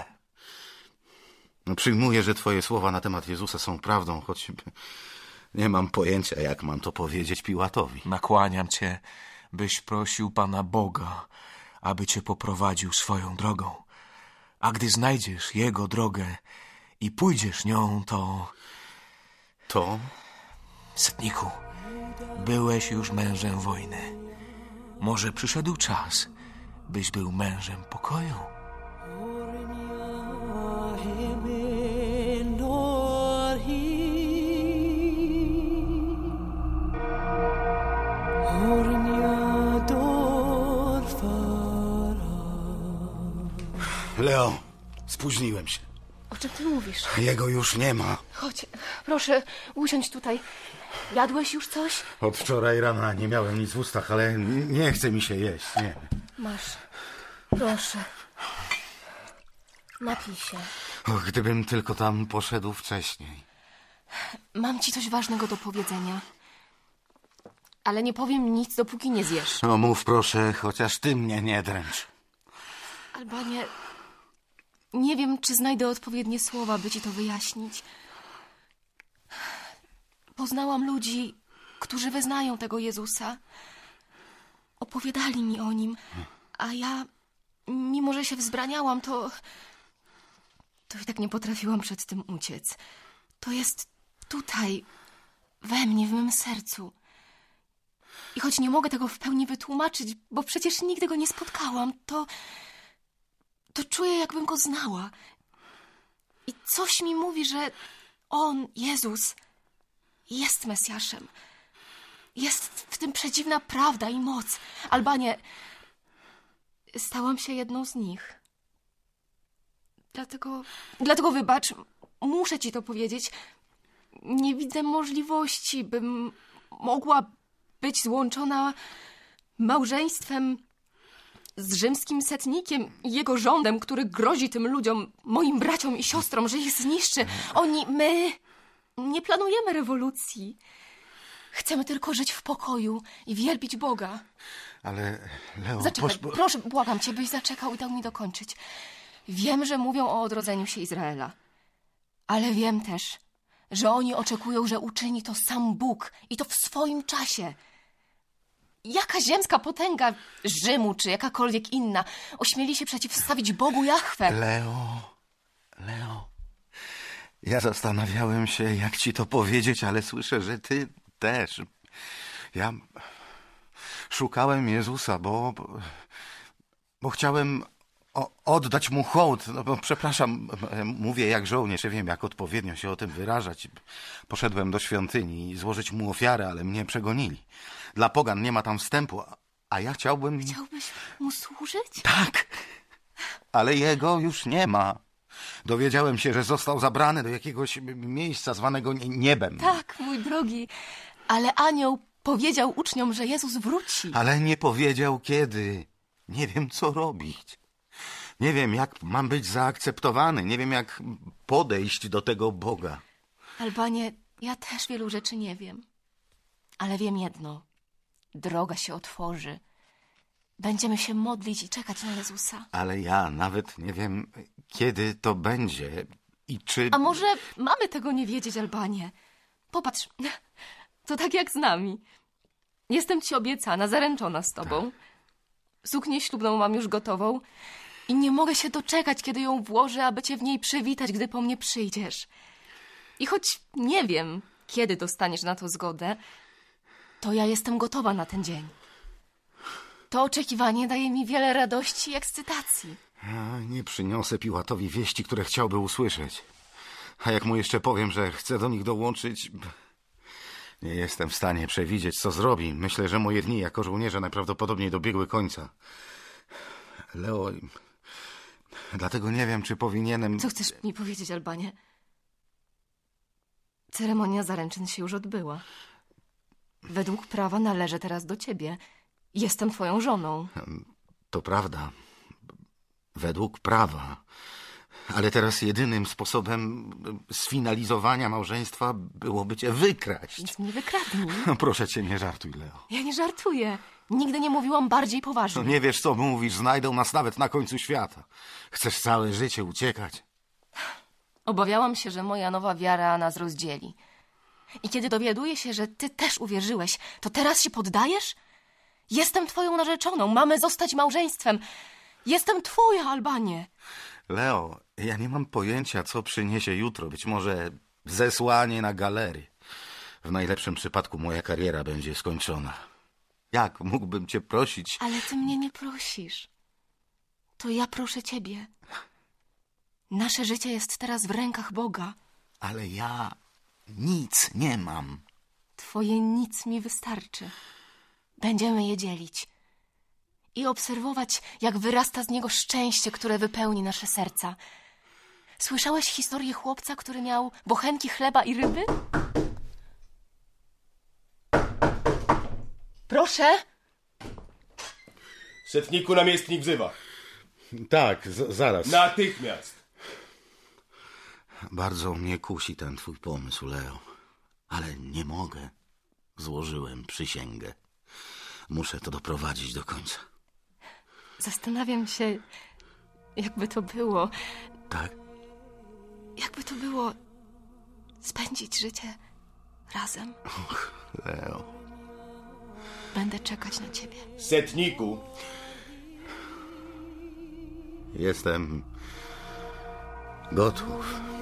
No, przyjmuję, że twoje słowa na temat Jezusa są prawdą, choć nie mam pojęcia, jak mam to powiedzieć Piłatowi. Nakłaniam cię, byś prosił Pana Boga, aby cię poprowadził swoją drogą. A gdy znajdziesz Jego drogę i pójdziesz nią, to... To? Setniku, byłeś już mężem wojny. Może przyszedł czas, byś był mężem pokoju. Leo, spóźniłem się. O czym ty mówisz? Jego już nie ma. Chodź, proszę, usiądź tutaj. Jadłeś już coś? Od wczoraj rana nie miałem nic w ustach, ale nie chce mi się jeść, nie. Masz. Proszę. Napij się. Och, gdybym tylko tam poszedł wcześniej. Mam ci coś ważnego do powiedzenia. Ale nie powiem nic, dopóki nie zjesz. No mów proszę, chociaż ty mnie nie dręcz. Albanie, nie wiem, czy znajdę odpowiednie słowa, by ci to wyjaśnić. Poznałam ludzi, którzy wyznają tego Jezusa. Opowiadali mi o Nim, a ja, mimo że się wzbraniałam, to i tak nie potrafiłam przed tym uciec. To jest tutaj, we mnie, w mym sercu. I choć nie mogę tego w pełni wytłumaczyć, bo przecież nigdy go nie spotkałam, to czuję, jakbym go znała. I coś mi mówi, że On, Jezus, jest Mesjaszem. Jest w tym przedziwna prawda i moc. Albanie, stałam się jedną z nich. Dlatego wybacz, muszę ci to powiedzieć. Nie widzę możliwości, bym mogła być złączona małżeństwem z rzymskim setnikiem i jego rządem, który grozi tym ludziom, moim braciom i siostrom, że ich zniszczy. My nie planujemy rewolucji. Chcemy tylko żyć w pokoju i wielbić Boga. Ale, Leo... Zaczekaj, proszę, błagam cię, byś zaczekał i dał mi dokończyć. Wiem, że mówią o odrodzeniu się Izraela. Ale wiem też, że oni oczekują, że uczyni to sam Bóg i to w swoim czasie. Jaka ziemska potęga Rzymu, czy jakakolwiek inna, ośmieli się przeciwstawić Bogu Jahwe? Leo, ja zastanawiałem się, jak ci to powiedzieć, ale słyszę, że ty też. Ja szukałem Jezusa, bo chciałem oddać mu hołd. No, bo przepraszam, mówię jak żołnierz, ja wiem, jak odpowiednio się o tym wyrażać. Poszedłem do świątyni i złożyć mu ofiarę, ale mnie przegonili. Dla pogan nie ma tam wstępu, a ja chciałbym... Chciałbyś mu służyć? Tak, ale jego już nie ma. Dowiedziałem się, że został zabrany do jakiegoś miejsca zwanego niebem. Tak, mój drogi, ale anioł powiedział uczniom, że Jezus wróci. Ale nie powiedział kiedy. Nie wiem, co robić. Nie wiem, jak mam być zaakceptowany. Nie wiem, jak podejść do tego Boga. Albanie, ja też wielu rzeczy nie wiem. Ale wiem jedno. Droga się otworzy. Będziemy się modlić i czekać na Jezusa. Ale ja nawet nie wiem, kiedy to będzie i czy... A może mamy tego nie wiedzieć, Albanie? Popatrz, to tak jak z nami. Jestem ci obiecana, zaręczona z tobą. Suknię ślubną mam już gotową i nie mogę się doczekać, kiedy ją włożę, aby cię w niej przywitać, gdy po mnie przyjdziesz. I choć nie wiem, kiedy dostaniesz na to zgodę, to ja jestem gotowa na ten dzień. To oczekiwanie daje mi wiele radości i ekscytacji. Nie przyniosę Piłatowi wieści, które chciałby usłyszeć. A jak mu jeszcze powiem, że chcę do nich dołączyć... Nie jestem w stanie przewidzieć, co zrobi. Myślę, że moje dni jako żołnierza najprawdopodobniej dobiegły końca. Leo... Dlatego nie wiem, czy powinienem... Co chcesz mi powiedzieć, Albanie? Ceremonia zaręczyn się już odbyła. Według prawa należę teraz do ciebie. Jestem twoją żoną. To prawda. Według prawa. Ale teraz jedynym sposobem sfinalizowania małżeństwa byłoby cię wykraść. Nic mnie wykradnij. Proszę cię, nie żartuj, Leo. Ja nie żartuję. Nigdy nie mówiłam bardziej poważnie. Nie wiesz, co mówisz. Znajdą nas nawet na końcu świata. Chcesz całe życie uciekać. Obawiałam się, że moja nowa wiara nas rozdzieli. I kiedy dowiaduję się, że ty też uwierzyłeś, to teraz się poddajesz? Jestem twoją narzeczoną. Mamy zostać małżeństwem. Jestem twoja, Albanie. Leo, ja nie mam pojęcia, co przyniesie jutro. Być może zesłanie na galery. W najlepszym przypadku moja kariera będzie skończona. Jak mógłbym cię prosić? Ale ty mnie nie prosisz. To ja proszę ciebie. Nasze życie jest teraz w rękach Boga. Ale ja nic nie mam. Twoje nic mi wystarczy. Będziemy je dzielić. I obserwować, jak wyrasta z niego szczęście, które wypełni nasze serca. Słyszałeś historię chłopca, który miał bochenki chleba i ryby? Proszę! Setniku, namiestnik wzywa. Tak, zaraz. Natychmiast. Bardzo mnie kusi ten twój pomysł, Leo. Ale nie mogę. Złożyłem przysięgę. Muszę to doprowadzić do końca. Zastanawiam się, jakby to było. Tak? Jakby to było spędzić życie razem. Och, Leo. Będę czekać na ciebie. Setniku. Jestem gotów.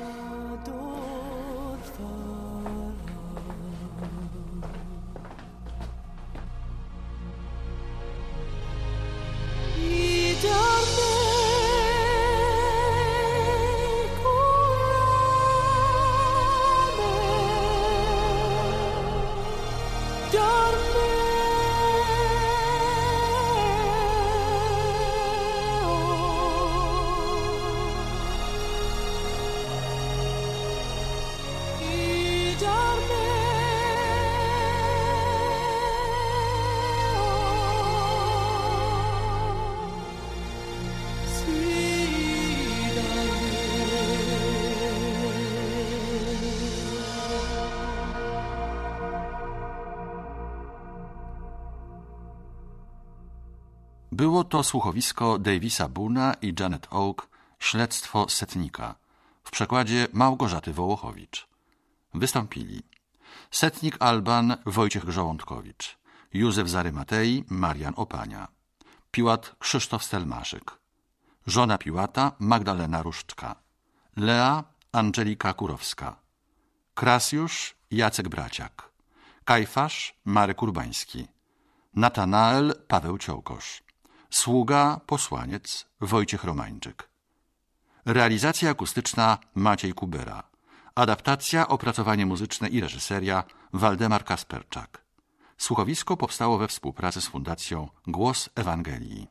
Było to słuchowisko Davisa Boona i Janet Oak Śledztwo setnika w przekładzie Małgorzaty Wołochowicz. Wystąpili setnik Alban Wojciech Grzołądkowicz, Józef Zary-Matei Marian Opania, Piłat Krzysztof Stelmaszyk, żona Piłata Magdalena Różczka, Lea Angelika Kurowska, Krasjusz Jacek Braciak, Kajfasz Marek Urbański, Natanael Paweł Ciołkosz, sługa posłaniec Wojciech Romańczyk. Realizacja akustyczna Maciej Kubera. Adaptacja, opracowanie muzyczne i reżyseria Waldemar Kasperczak. Słuchowisko powstało we współpracy z Fundacją Głos Ewangelii.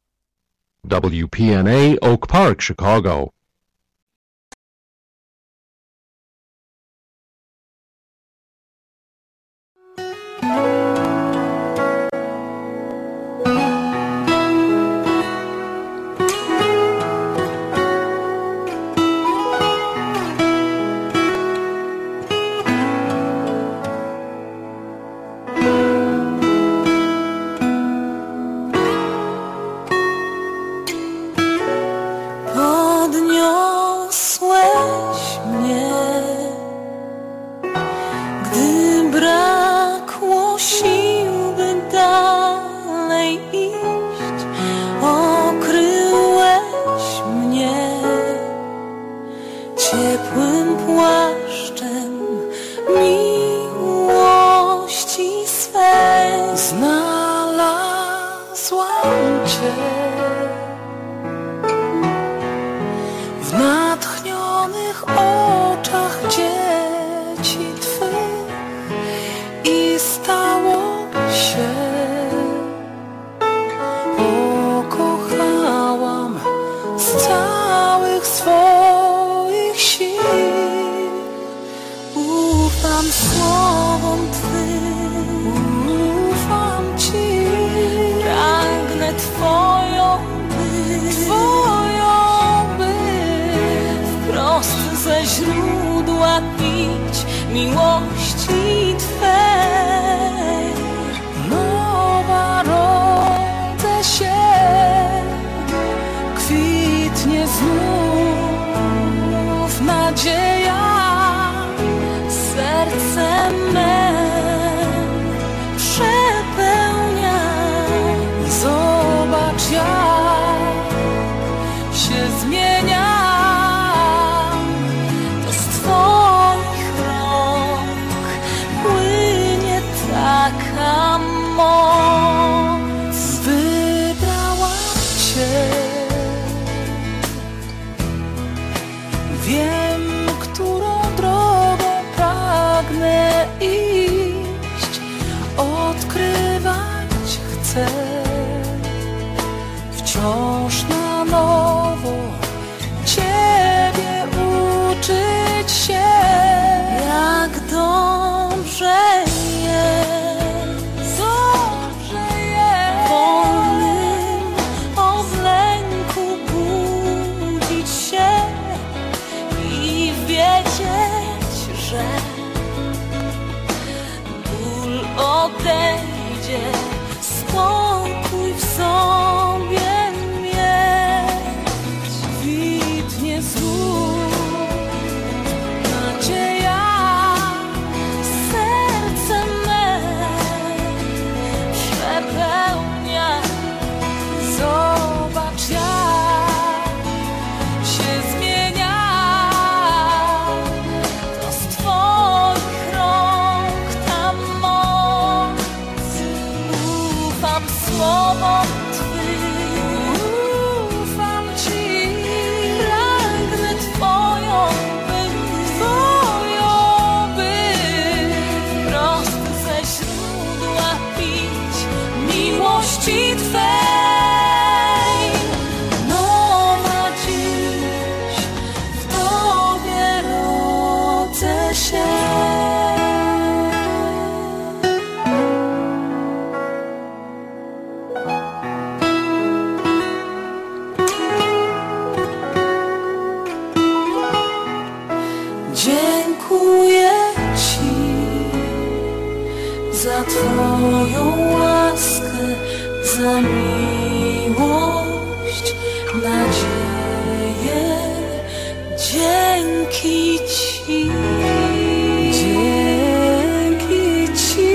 WPNA Oak Park, Chicago. Podniosłeś mnie, gdy brakło sił, by dalej iść. Okryłeś mnie ciepłym płaszczem miłości swej. Znalazłam Cię w natchnionych oczach dzieci Twych i stało się. Pokochałam z całych swoich sił. Ufam słowom Twym, ufam Ci. Pragnę Twoją być, wprost ze źródła pić miłości Twej. Nowa rodzę się, kwitnie znów nadzieja. Serce me przepełnia. Zobacz, jak się zmienia. chcę wciąż na nowo Ciebie uczyć się, jak dobrze jest, wolnym od lęku budzić się i wiedzieć, że ból odejdzie, spokój w sobie mieć, widnie znów nadzieja serce me przepełnia. Zobacz, jak się zmienia to z Twoich rąk ta moc. Ufam słowom Twym, ufam Ci, pragnę Twoją być, prosto ze źródła pić miłości Twej. Nowa dziś w Tobie rodzę się. Dziękuję Ci za Twoją łaskę, za miłość, nadzieję. Dzięki Ci, dzięki Ci.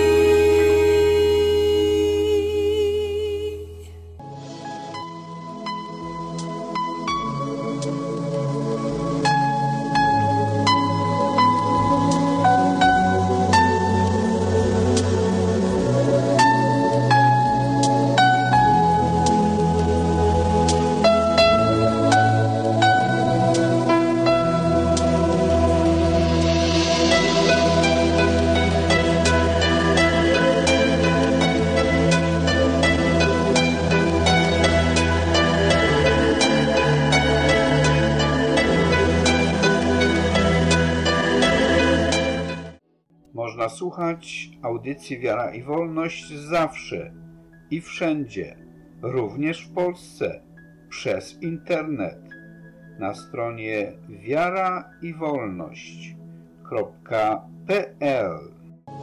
Można słuchać audycji Wiara i Wolność zawsze i wszędzie, również w Polsce, przez internet, na stronie wiaraiwolność.pl.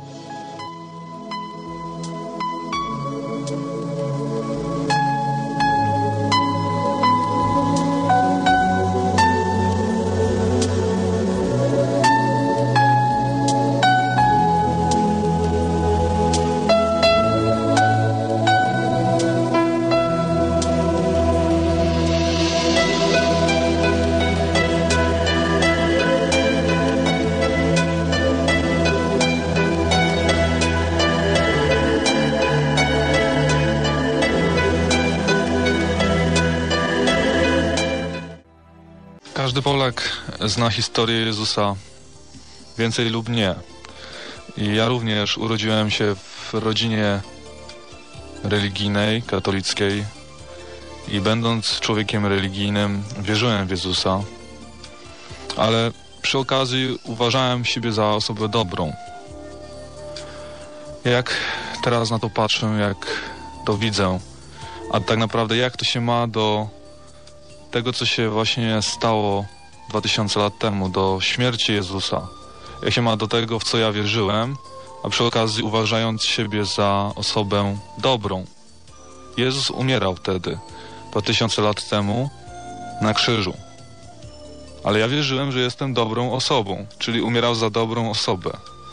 Każdy Polak zna historię Jezusa, więcej lub nie. I ja również urodziłem się w rodzinie religijnej, katolickiej i będąc człowiekiem religijnym wierzyłem w Jezusa, ale przy okazji uważałem siebie za osobę dobrą. Jak teraz na to patrzę, jak to widzę, a tak naprawdę jak to się ma do tego, co się właśnie stało 2000 lat temu, do śmierci Jezusa. Jak się ma do tego, w co ja wierzyłem, a przy okazji uważając siebie za osobę dobrą. Jezus umierał wtedy, 2000 lat temu, na krzyżu. Ale ja wierzyłem, że jestem dobrą osobą, czyli umierał za dobrą osobę.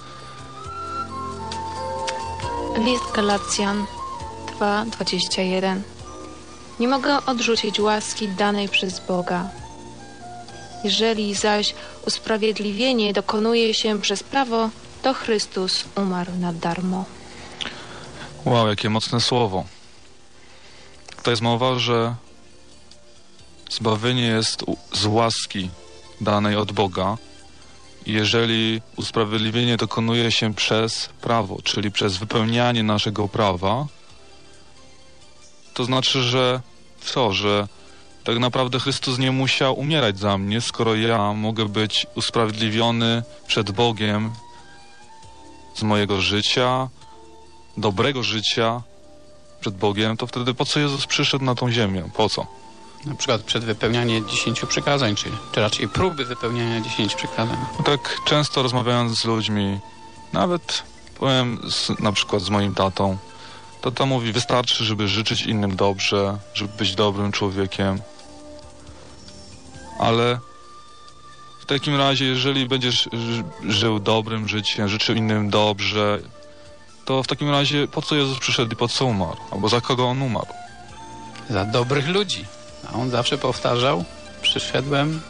List Galacjan 2:21. Nie mogę odrzucić łaski danej przez Boga. Jeżeli zaś usprawiedliwienie dokonuje się przez prawo, to Chrystus umarł na darmo. Wow, jakie mocne słowo. To jest mowa, że zbawienie jest z łaski danej od Boga. Jeżeli usprawiedliwienie dokonuje się przez prawo, czyli przez wypełnianie naszego prawa, to znaczy, że że tak naprawdę Chrystus nie musiał umierać za mnie, skoro ja mogę być usprawiedliwiony przed Bogiem z mojego życia, dobrego życia przed Bogiem, to wtedy po co Jezus przyszedł na tą ziemię? Po co? Na przykład przed wypełnianiem 10 przykazań, czy raczej próby wypełniania 10 przykazań. No tak często rozmawiając z ludźmi, nawet powiem na przykład z moim tatą, tata mówi, wystarczy, żeby życzyć innym dobrze, żeby być dobrym człowiekiem. Ale w takim razie, jeżeli będziesz żył dobrym życiem, życzył innym dobrze, to w takim razie po co Jezus przyszedł i po co umarł? Albo za kogo On umarł? Za dobrych ludzi. A On zawsze powtarzał, przyszedłem,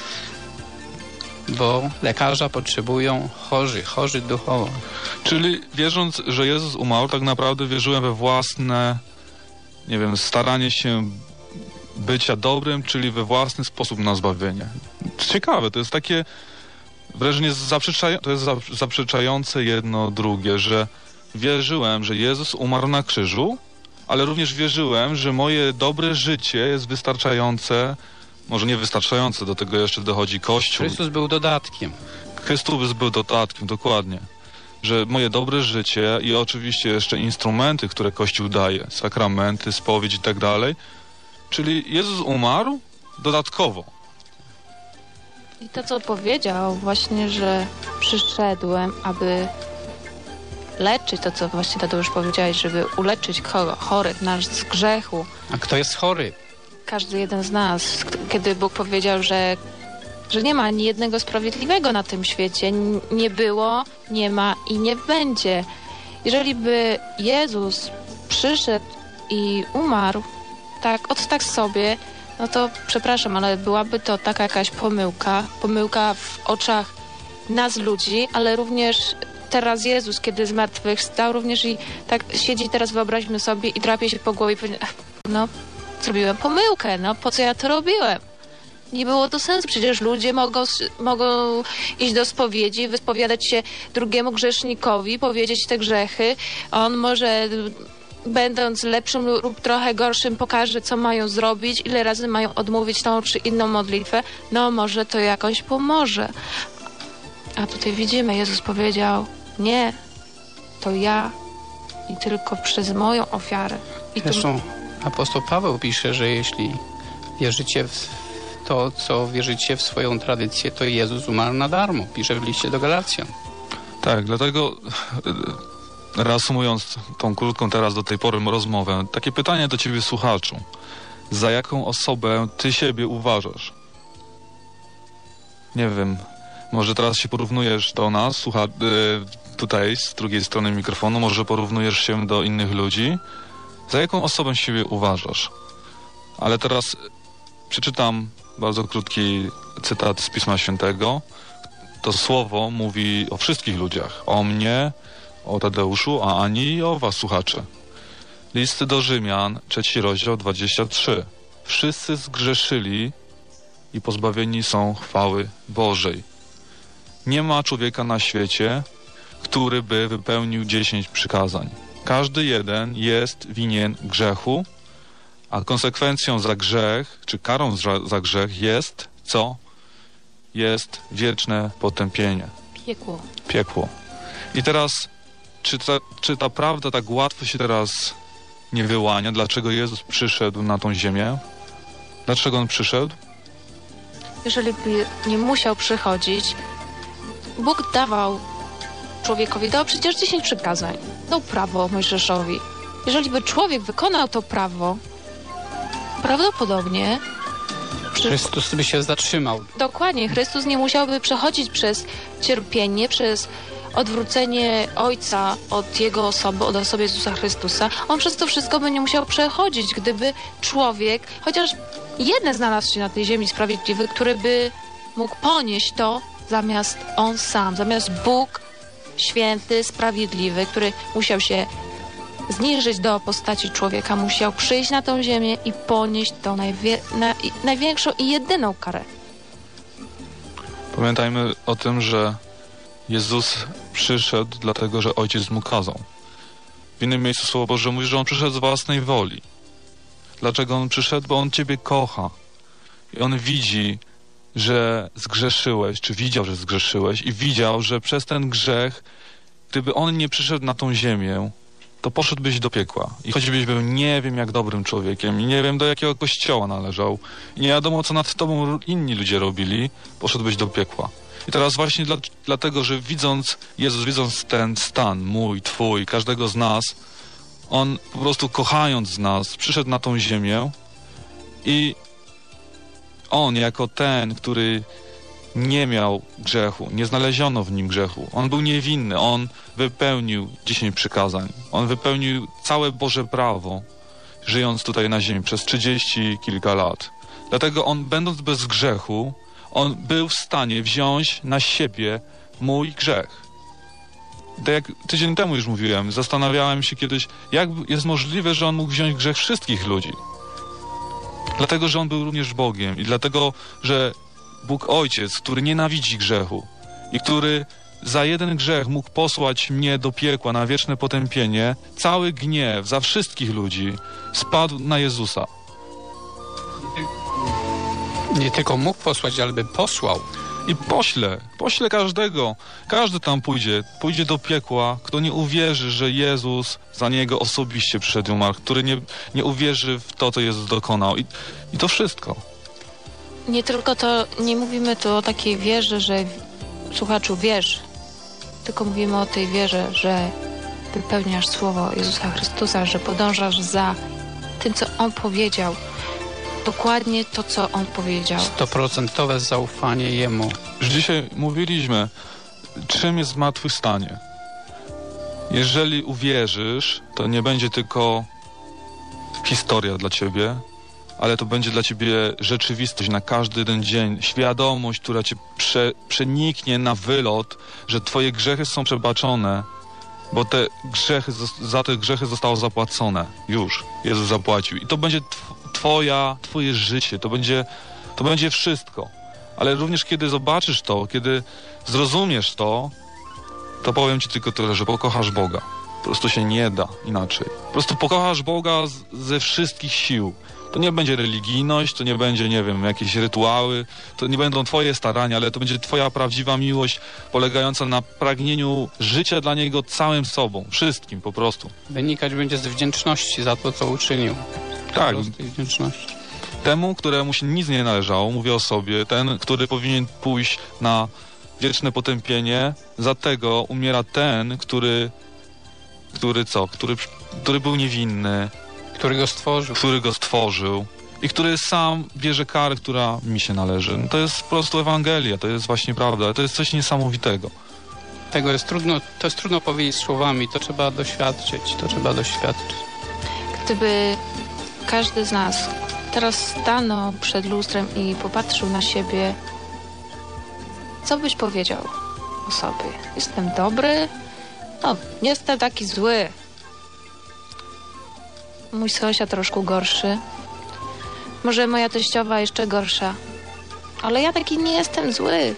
bo lekarza potrzebują chorzy duchowo. Czyli wierząc, że Jezus umarł, tak naprawdę wierzyłem we własne, nie wiem, staranie się bycia dobrym, czyli we własny sposób na zbawienie. Ciekawe, to jest takie wrażenie zaprzeczające jedno drugie, że wierzyłem, że Jezus umarł na krzyżu, ale również wierzyłem, że moje dobre życie jest wystarczające, może nie wystarczające, do tego jeszcze dochodzi Kościół. Chrystus był dodatkiem. Chrystus był dodatkiem, dokładnie. Że moje dobre życie i oczywiście jeszcze instrumenty, które Kościół daje, sakramenty, spowiedź i tak dalej. Czyli Jezus umarł dodatkowo. I to, co powiedział właśnie, że przyszedłem, aby leczyć, to co właśnie Tadeusz powiedziałeś, żeby uleczyć chorych nas z grzechu. A kto jest chory? Każdy jeden z nas. Kiedy Bóg powiedział, że nie ma ani jednego sprawiedliwego na tym świecie, nie było, nie ma i nie będzie. Jeżeli by Jezus przyszedł i umarł tak sobie, no to przepraszam, ale byłaby to taka jakaś pomyłka w oczach nas ludzi, ale również teraz Jezus, kiedy zmartwychwstał, również i tak siedzi teraz, wyobraźmy sobie, i drapie się po głowie i powie, no zrobiłem pomyłkę, no po co ja to robiłem? Nie było to sensu, przecież ludzie mogą iść do spowiedzi, wyspowiadać się drugiemu grzesznikowi, powiedzieć te grzechy, on może, będąc lepszym lub trochę gorszym, pokaże, co mają zrobić, ile razy mają odmówić tą czy inną modlitwę, no może to jakoś pomoże. A tutaj widzimy, Jezus powiedział, nie, to ja i tylko przez moją ofiarę. Zresztą apostoł Paweł pisze, że jeśli wierzycie w to, co wierzycie w swoją tradycję, to Jezus umarł na darmo. Pisze w liście do Galacjan. Tak, dlatego reasumując tą krótką teraz do tej pory rozmowę, takie pytanie do ciebie, słuchaczu. Za jaką osobę ty siebie uważasz? Nie wiem, może teraz się porównujesz do nas, tutaj z drugiej strony mikrofonu, może porównujesz się do innych ludzi. Za jaką osobę siebie uważasz? Ale teraz przeczytam bardzo krótki cytat z Pisma Świętego. To słowo mówi o wszystkich ludziach. O mnie, o Tadeuszu, a ani o was, słuchacze. List do Rzymian, 3 rozdział, 23. Wszyscy zgrzeszyli i pozbawieni są chwały Bożej. Nie ma człowieka na świecie, który by wypełnił 10 przykazań. Każdy jeden jest winien grzechu, a konsekwencją za grzech, czy karą za grzech jest co? Jest wieczne potępienie. Piekło. I teraz, czy ta prawda tak łatwo się teraz nie wyłania? Dlaczego Jezus przyszedł na tą ziemię? Dlaczego On przyszedł? Jeżeli by nie musiał przychodzić, Bóg dawał człowiekowi, dał przecież 10 przykazań. Dał prawo Mojżeszowi. Jeżeli by człowiek wykonał to prawo, prawdopodobnie Chrystus by się zatrzymał. Dokładnie. Chrystus nie musiałby przechodzić przez cierpienie, przez odwrócenie Ojca od Jego osoby, od osoby Jezusa Chrystusa. On przez to wszystko by nie musiał przechodzić, gdyby człowiek, chociaż jeden znalazł się na tej ziemi sprawiedliwy, który by mógł ponieść to zamiast on sam, zamiast Bóg święty, sprawiedliwy, który musiał się zniżyć do postaci człowieka, musiał przyjść na tą ziemię i ponieść tą największą i jedyną karę. Pamiętajmy o tym, że Jezus przyszedł dlatego, że Ojciec mu kazał. W innym miejscu Słowo Boże mówi, że On przyszedł z własnej woli. dlaczego On przyszedł? Bo On ciebie kocha. I On widzi, że zgrzeszyłeś, czy widział, że zgrzeszyłeś i widział, że przez ten grzech, gdyby On nie przyszedł na tą ziemię, to poszedłbyś do piekła. I choćbyś był nie wiem jak dobrym człowiekiem i nie wiem do jakiego kościoła należał i nie wiadomo co nad tobą inni ludzie robili, poszedłbyś do piekła. I teraz właśnie dlatego, że Jezus widząc ten stan mój, twój, każdego z nas, On po prostu kochając nas przyszedł na tą ziemię i On jako ten, który nie miał grzechu, nie znaleziono w nim grzechu. On był niewinny, On wypełnił 10 przykazań. On wypełnił całe Boże prawo, żyjąc tutaj na ziemi przez 30 kilka lat. Dlatego On, będąc bez grzechu, On był w stanie wziąć na siebie mój grzech. Tak jak tydzień temu już mówiłem, zastanawiałem się kiedyś, jak jest możliwe, że On mógł wziąć grzech wszystkich ludzi. Dlatego, że On był również Bogiem i dlatego, że Bóg Ojciec, który nienawidzi grzechu i który za jeden grzech mógł posłać mnie do piekła na wieczne potępienie, cały gniew za wszystkich ludzi spadł na Jezusa. Nie tylko mógł posłać, ale by posłał. I pośle każdego. Każdy tam pójdzie do piekła, kto nie uwierzy, że Jezus za niego osobiście przyszedł i umarł, który nie uwierzy w to, co Jezus dokonał. I to wszystko. Nie tylko to, nie mówimy tu o takiej wierze, że słuchaczu wierz, tylko mówimy o tej wierze, że wypełniasz słowo Jezusa Chrystusa, że podążasz za tym, co On powiedział. Dokładnie to, co On powiedział. 100% zaufanie Jemu. Już dzisiaj mówiliśmy, czym jest zmartwychwstanie. Jeżeli uwierzysz, to nie będzie tylko historia dla ciebie, ale to będzie dla ciebie rzeczywistość na każdy jeden dzień, świadomość, która cię przeniknie na wylot, że twoje grzechy są przebaczone, bo za te grzechy zostało zapłacone. Już Jezus zapłacił. I to będzie twoje życie, to będzie wszystko. Ale również kiedy zobaczysz to, kiedy zrozumiesz to powiem ci tylko tyle, że pokochasz Boga. Po prostu się nie da inaczej. Po prostu pokochasz Boga ze wszystkich sił. To nie będzie religijność, to nie będzie, nie wiem, jakieś rytuały, to nie będą twoje starania, ale to będzie twoja prawdziwa miłość polegająca na pragnieniu życia dla Niego całym sobą, wszystkim po prostu. Wynikać będzie z wdzięczności za to, co uczynił. Tak. Wdzięczności. Temu, któremu się nic nie należało, mówię o sobie, ten, który powinien pójść na wieczne potępienie, za tego umiera ten, który był niewinny, który go stworzył i który sam bierze karę, która mi się należy. No to jest po prostu Ewangelia, to jest właśnie prawda, to jest coś niesamowitego. To jest trudno powiedzieć słowami, to trzeba doświadczyć. Gdyby każdy z nas teraz stanął przed lustrem i popatrzył na siebie, co byś powiedział o sobie? Jestem dobry? No, nie jestem taki zły. Mój sąsiad troszkę gorszy. Może moja teściowa jeszcze gorsza. Ale ja taki nie jestem zły.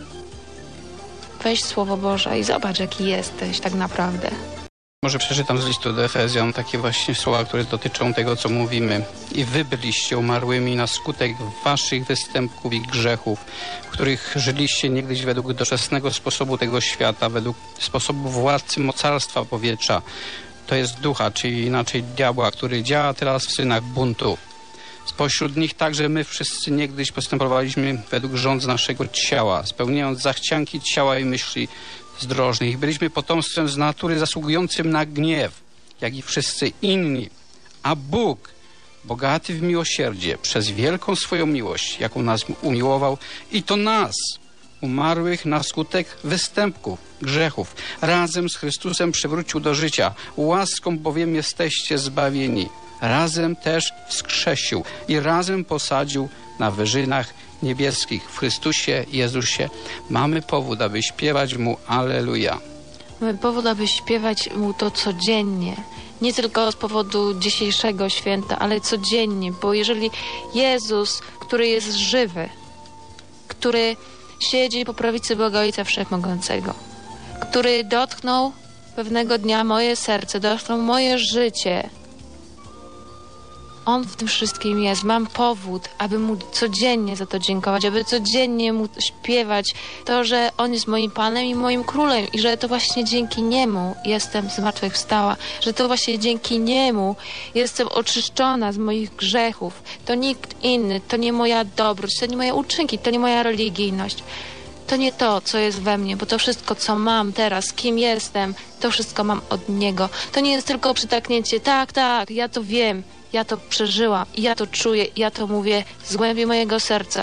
Weź Słowo Boże i zobacz, jaki jesteś tak naprawdę. Może przeczytam z listu do Efezjan takie właśnie słowa, które dotyczą tego, co mówimy. I wy byliście umarłymi na skutek waszych występków i grzechów, w których żyliście niegdyś według doczesnego sposobu tego świata, według sposobu władcy mocarstwa powietrza, to jest ducha, czyli inaczej diabła, który działa teraz w synach buntu. Spośród nich także my wszyscy niegdyś postępowaliśmy według rządz naszego ciała, spełniając zachcianki ciała i myśli zdrożnych. Byliśmy potomstwem z natury zasługującym na gniew, jak i wszyscy inni. A Bóg, bogaty w miłosierdzie, przez wielką swoją miłość, jaką nas umiłował, i to nas, umarłych na skutek występków, grzechów, razem z Chrystusem przywrócił do życia. Łaską bowiem jesteście zbawieni. Razem też wskrzesił i razem posadził na wyżynach niebieskich w Chrystusie Jezusie. Mamy powód, aby śpiewać Mu Alleluja. Mamy powód, aby śpiewać Mu to codziennie. Nie tylko z powodu dzisiejszego święta, ale codziennie, bo jeżeli Jezus, który jest żywy, który siedzi po prawicy Boga Ojca Wszechmogącego, który dotknął pewnego dnia moje serce, dotknął moje życie, On w tym wszystkim jest. Mam powód, aby Mu codziennie za to dziękować, aby codziennie Mu śpiewać to, że On jest moim Panem i moim Królem i że to właśnie dzięki Niemu jestem zmartwychwstała, że to właśnie dzięki Niemu jestem oczyszczona z moich grzechów. To nikt inny, to nie moja dobroć, to nie moje uczynki, to nie moja religijność. To nie to, co jest we mnie, bo to wszystko, co mam teraz, kim jestem, to wszystko mam od Niego. To nie jest tylko przytaknięcie, tak, ja to wiem, ja to przeżyłam, ja to czuję, ja to mówię z głębi mojego serca.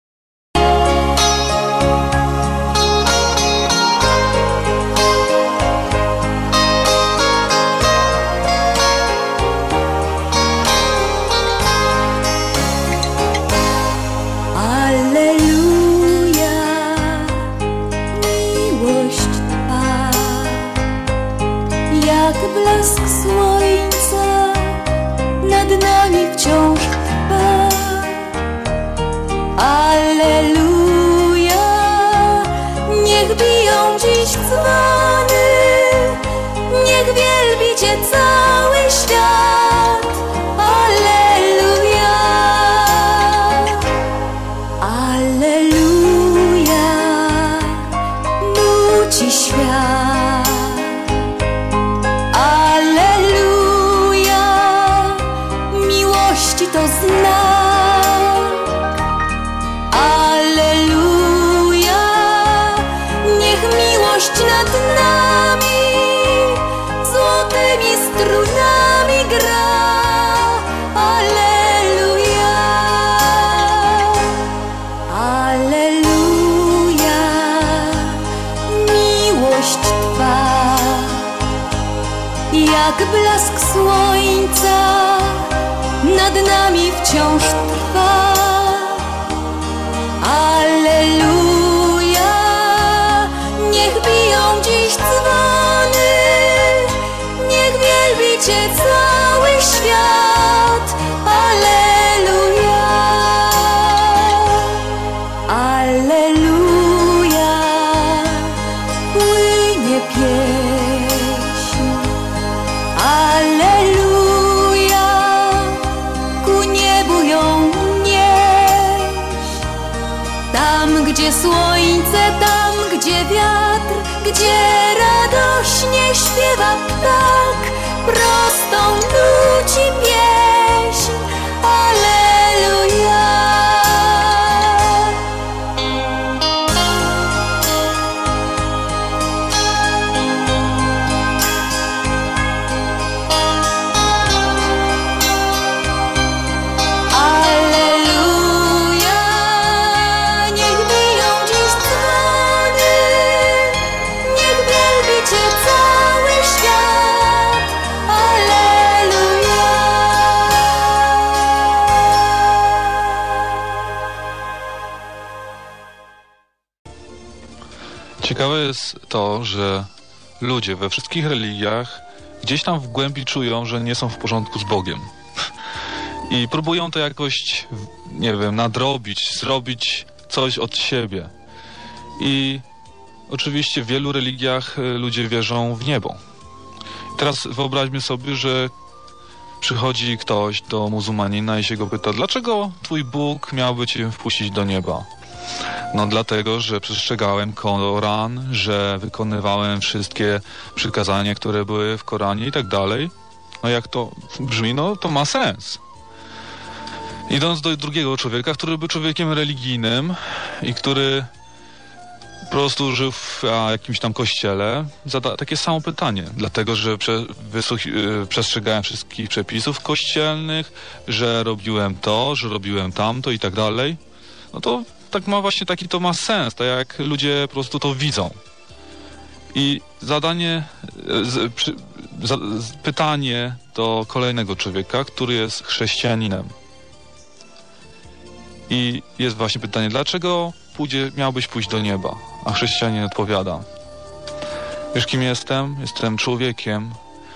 Blask słońca nad nami wciąż trwa. Alleluja, niech biją dziś dzwony, niech wielbi Cię cały świat. Alleluja, alleluja, nuci świat. To znak. Alleluja, niech miłość nad nami złotymi strunami gra. Alleluja, alleluja, miłość Twa jak blask słońca nad nami wciąż trwa. Alleluja, niech biją dziś dzwony, niech wielbi Cię cały świat. Alleluja, alleluja, płynie pieśń. Alleluja, tam, gdzie słońce, tam, gdzie wiatr, gdzie radośnie śpiewa ptak, prostą nuci pieśń. Alleluja. Ciekawe jest to, że ludzie we wszystkich religiach gdzieś tam w głębi czują, że nie są w porządku z Bogiem. I próbują to jakoś, nie wiem, nadrobić, zrobić coś od siebie. I oczywiście w wielu religiach ludzie wierzą w niebo. Teraz wyobraźmy sobie, że przychodzi ktoś do muzułmanina i się go pyta, dlaczego twój Bóg miałby cię wpuścić do nieba? No dlatego, że przestrzegałem Koran, że wykonywałem wszystkie przykazania, które były w Koranie i tak dalej. No jak to brzmi, no to ma sens. Idąc do drugiego człowieka, który był człowiekiem religijnym i który po prostu żył w jakimś tam kościele, zada takie samo pytanie. Dlatego, że przestrzegałem wszystkich przepisów kościelnych, że robiłem to, że robiłem tamto i tak dalej. No to tak ma właśnie taki to ma sens, tak jak ludzie po prostu to widzą. I pytanie do kolejnego człowieka, który jest chrześcijaninem. I jest właśnie pytanie, dlaczego miałbyś pójść do nieba? A chrześcijanin odpowiada, wiesz kim jestem? Jestem człowiekiem,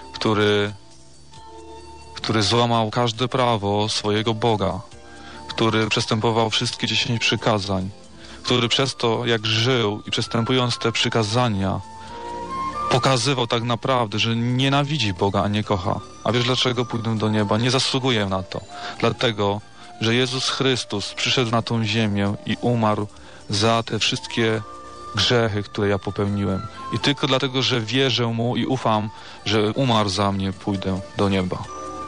który złamał każde prawo swojego Boga, który przestępował wszystkie 10 przykazań, który przez to, jak żył i przestępując te przykazania, pokazywał tak naprawdę, że nienawidzi Boga, a nie kocha. A wiesz dlaczego pójdę do nieba? Nie zasługuję na to. Dlatego, że Jezus Chrystus przyszedł na tą ziemię i umarł za te wszystkie grzechy, które ja popełniłem. I tylko dlatego, że wierzę Mu i ufam, że umarł za mnie, pójdę do nieba.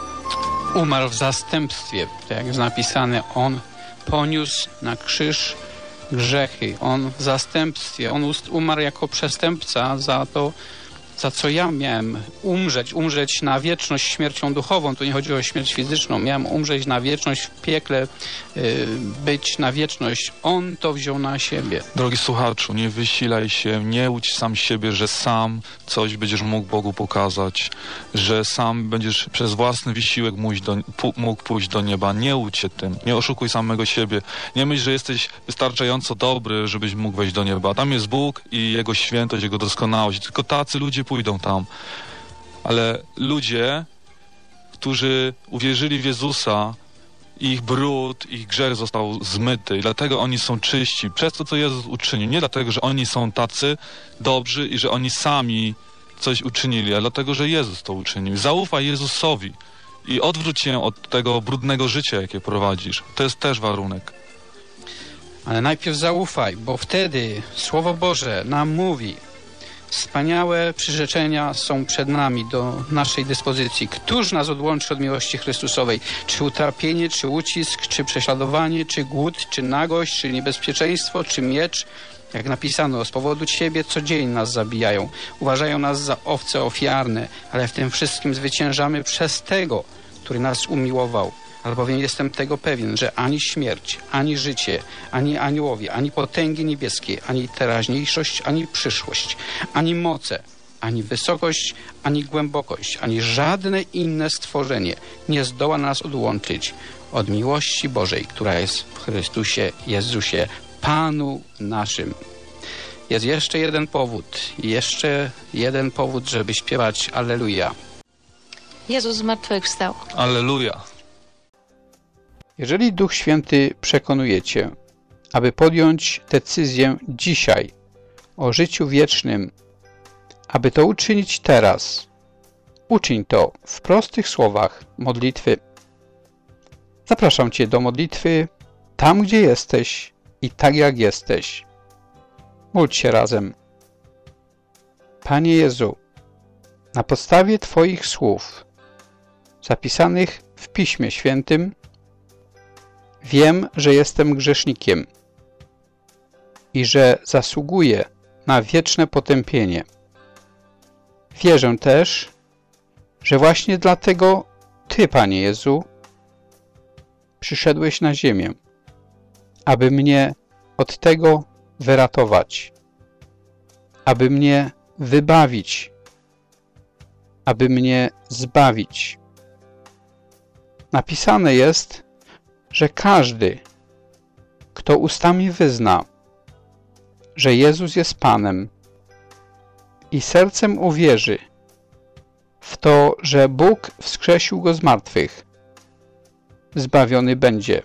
Umarł w zastępstwie, tak jak jest napisane, On poniósł na krzyż grzechy. On w zastępstwie. On umarł jako przestępca za to, za co ja miałem umrzeć na wieczność śmiercią duchową. Tu nie chodzi o śmierć fizyczną. Miałem umrzeć na wieczność w piekle, być na wieczność. On to wziął na siebie. Drogi słuchaczu, nie wysilaj się, nie łudź sam siebie, że sam coś będziesz mógł Bogu pokazać, że sam będziesz przez własny wysiłek mógł pójść do nieba. Nie łudź się tym, nie oszukuj samego siebie. Nie myśl, że jesteś wystarczająco dobry, żebyś mógł wejść do nieba. Tam jest Bóg i Jego świętość, Jego doskonałość. Tylko tacy ludzie pójdą tam. Ale ludzie, którzy uwierzyli w Jezusa, ich brud, ich grzech został zmyty i dlatego oni są czyści przez to, co Jezus uczynił. Nie dlatego, że oni są tacy dobrzy i że oni sami coś uczynili, ale dlatego, że Jezus to uczynił. Zaufaj Jezusowi i odwróć się od tego brudnego życia, jakie prowadzisz. To jest też warunek. Ale najpierw zaufaj, bo wtedy Słowo Boże nam mówi: wspaniałe przyrzeczenia są przed nami, do naszej dyspozycji. Któż nas odłączy od miłości Chrystusowej? Czy utrapienie, czy ucisk, czy prześladowanie, czy głód, czy nagość, czy niebezpieczeństwo, czy miecz? Jak napisano, z powodu Ciebie co dzień nas zabijają. Uważają nas za owce ofiarne, ale w tym wszystkim zwyciężamy przez Tego, który nas umiłował. Albowiem jestem tego pewien, że ani śmierć, ani życie, ani aniołowie, ani potęgi niebieskie, ani teraźniejszość, ani przyszłość, ani moce, ani wysokość, ani głębokość, ani żadne inne stworzenie nie zdoła nas odłączyć od miłości Bożej, która jest w Chrystusie Jezusie, Panu naszym. Jest jeszcze jeden powód, żeby śpiewać Alleluja. Jezus zmartwychwstał. Alleluja. Jeżeli Duch Święty przekonuje Cię, aby podjąć decyzję dzisiaj o życiu wiecznym, aby to uczynić teraz, uczyń to w prostych słowach modlitwy. Zapraszam Cię do modlitwy tam, gdzie jesteś i tak jak jesteś. Módl się razem. Panie Jezu, na podstawie Twoich słów zapisanych w Piśmie Świętym wiem, że jestem grzesznikiem i że zasługuję na wieczne potępienie. Wierzę też, że właśnie dlatego Ty, Panie Jezu, przyszedłeś na ziemię, aby mnie od tego wyratować, aby mnie wybawić, aby mnie zbawić. Napisane jest, że każdy, kto ustami wyzna, że Jezus jest Panem i sercem uwierzy w to, że Bóg wskrzesił Go z martwych, zbawiony będzie,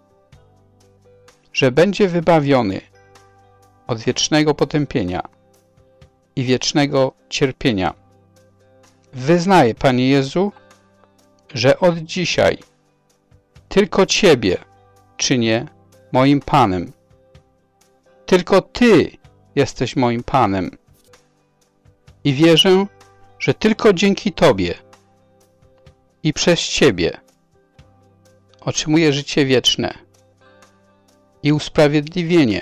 że będzie wybawiony od wiecznego potępienia i wiecznego cierpienia. Wyznaję, Panie Jezu, że od dzisiaj tylko Ciebie czynię moim Panem. Tylko Ty jesteś moim Panem. I wierzę, że tylko dzięki Tobie i przez Ciebie otrzymuję życie wieczne i usprawiedliwienie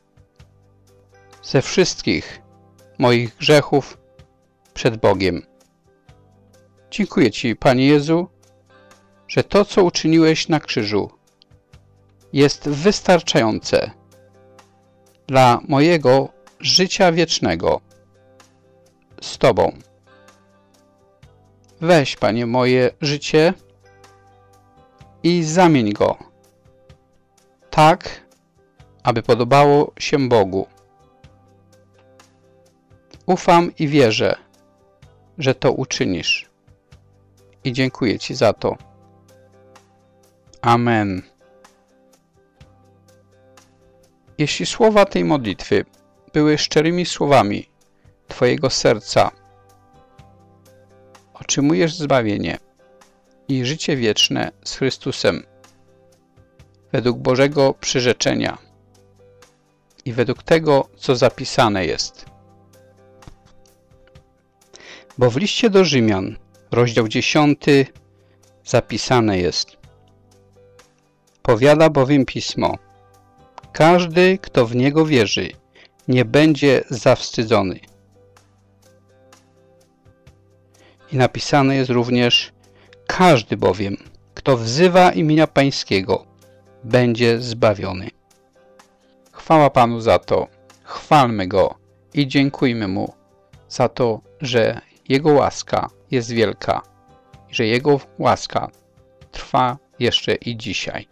ze wszystkich moich grzechów przed Bogiem. Dziękuję Ci, Panie Jezu, że to, co uczyniłeś na krzyżu, jest wystarczające dla mojego życia wiecznego z Tobą. Weź, Panie, moje życie i zamień go tak, aby podobało się Bogu. Ufam i wierzę, że to uczynisz. I dziękuję Ci za to. Amen. Jeśli słowa tej modlitwy były szczerymi słowami Twojego serca otrzymujesz zbawienie i życie wieczne z Chrystusem według Bożego przyrzeczenia i według tego, co zapisane jest. Bo w liście do Rzymian, rozdział 10, zapisane jest: powiada bowiem Pismo: każdy, kto w Niego wierzy, nie będzie zawstydzony. I napisane jest również: każdy bowiem, kto wzywa imienia Pańskiego, będzie zbawiony. Chwała Panu za to, chwalmy Go i dziękujmy Mu za to, że Jego łaska jest wielka i że Jego łaska trwa jeszcze i dzisiaj.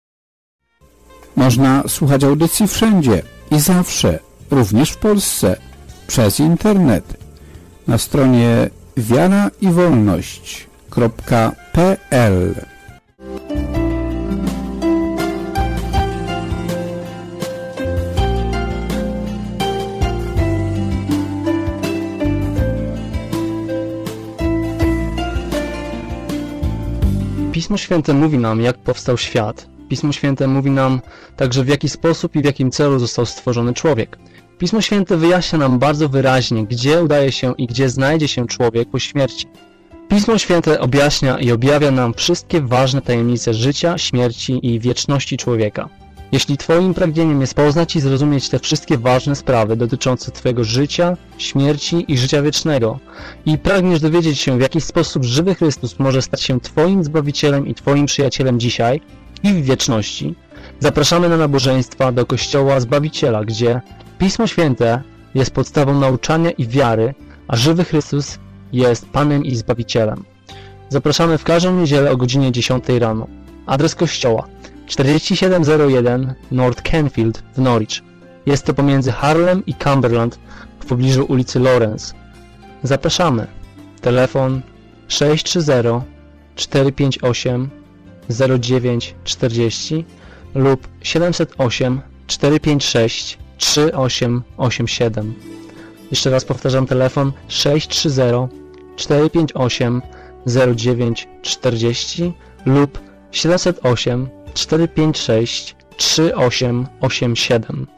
Można słuchać audycji wszędzie i zawsze, również w Polsce, przez internet. Na stronie wiaraiwolność.pl. Pismo Święte mówi nam, jak powstał świat. Pismo Święte mówi nam także, w jaki sposób i w jakim celu został stworzony człowiek. Pismo Święte wyjaśnia nam bardzo wyraźnie, gdzie udaje się i gdzie znajdzie się człowiek po śmierci. Pismo Święte objaśnia i objawia nam wszystkie ważne tajemnice życia, śmierci i wieczności człowieka. Jeśli Twoim pragnieniem jest poznać i zrozumieć te wszystkie ważne sprawy dotyczące Twojego życia, śmierci i życia wiecznego i pragniesz dowiedzieć się, w jaki sposób żywy Chrystus może stać się Twoim Zbawicielem i Twoim przyjacielem dzisiaj i w wieczności, zapraszamy na nabożeństwa do Kościoła Zbawiciela, gdzie Pismo Święte jest podstawą nauczania i wiary, a żywy Chrystus jest Panem i Zbawicielem. Zapraszamy w każdą niedzielę o godzinie 10 rano. Adres kościoła: 4701 North Canfield w Norwich. Jest to pomiędzy Harlem i Cumberland w pobliżu ulicy Lawrence. Zapraszamy. Telefon 630 458 0940 lub 708 456 3887. Jeszcze raz powtarzam, telefon 630 458 0940 lub 708 456 3887.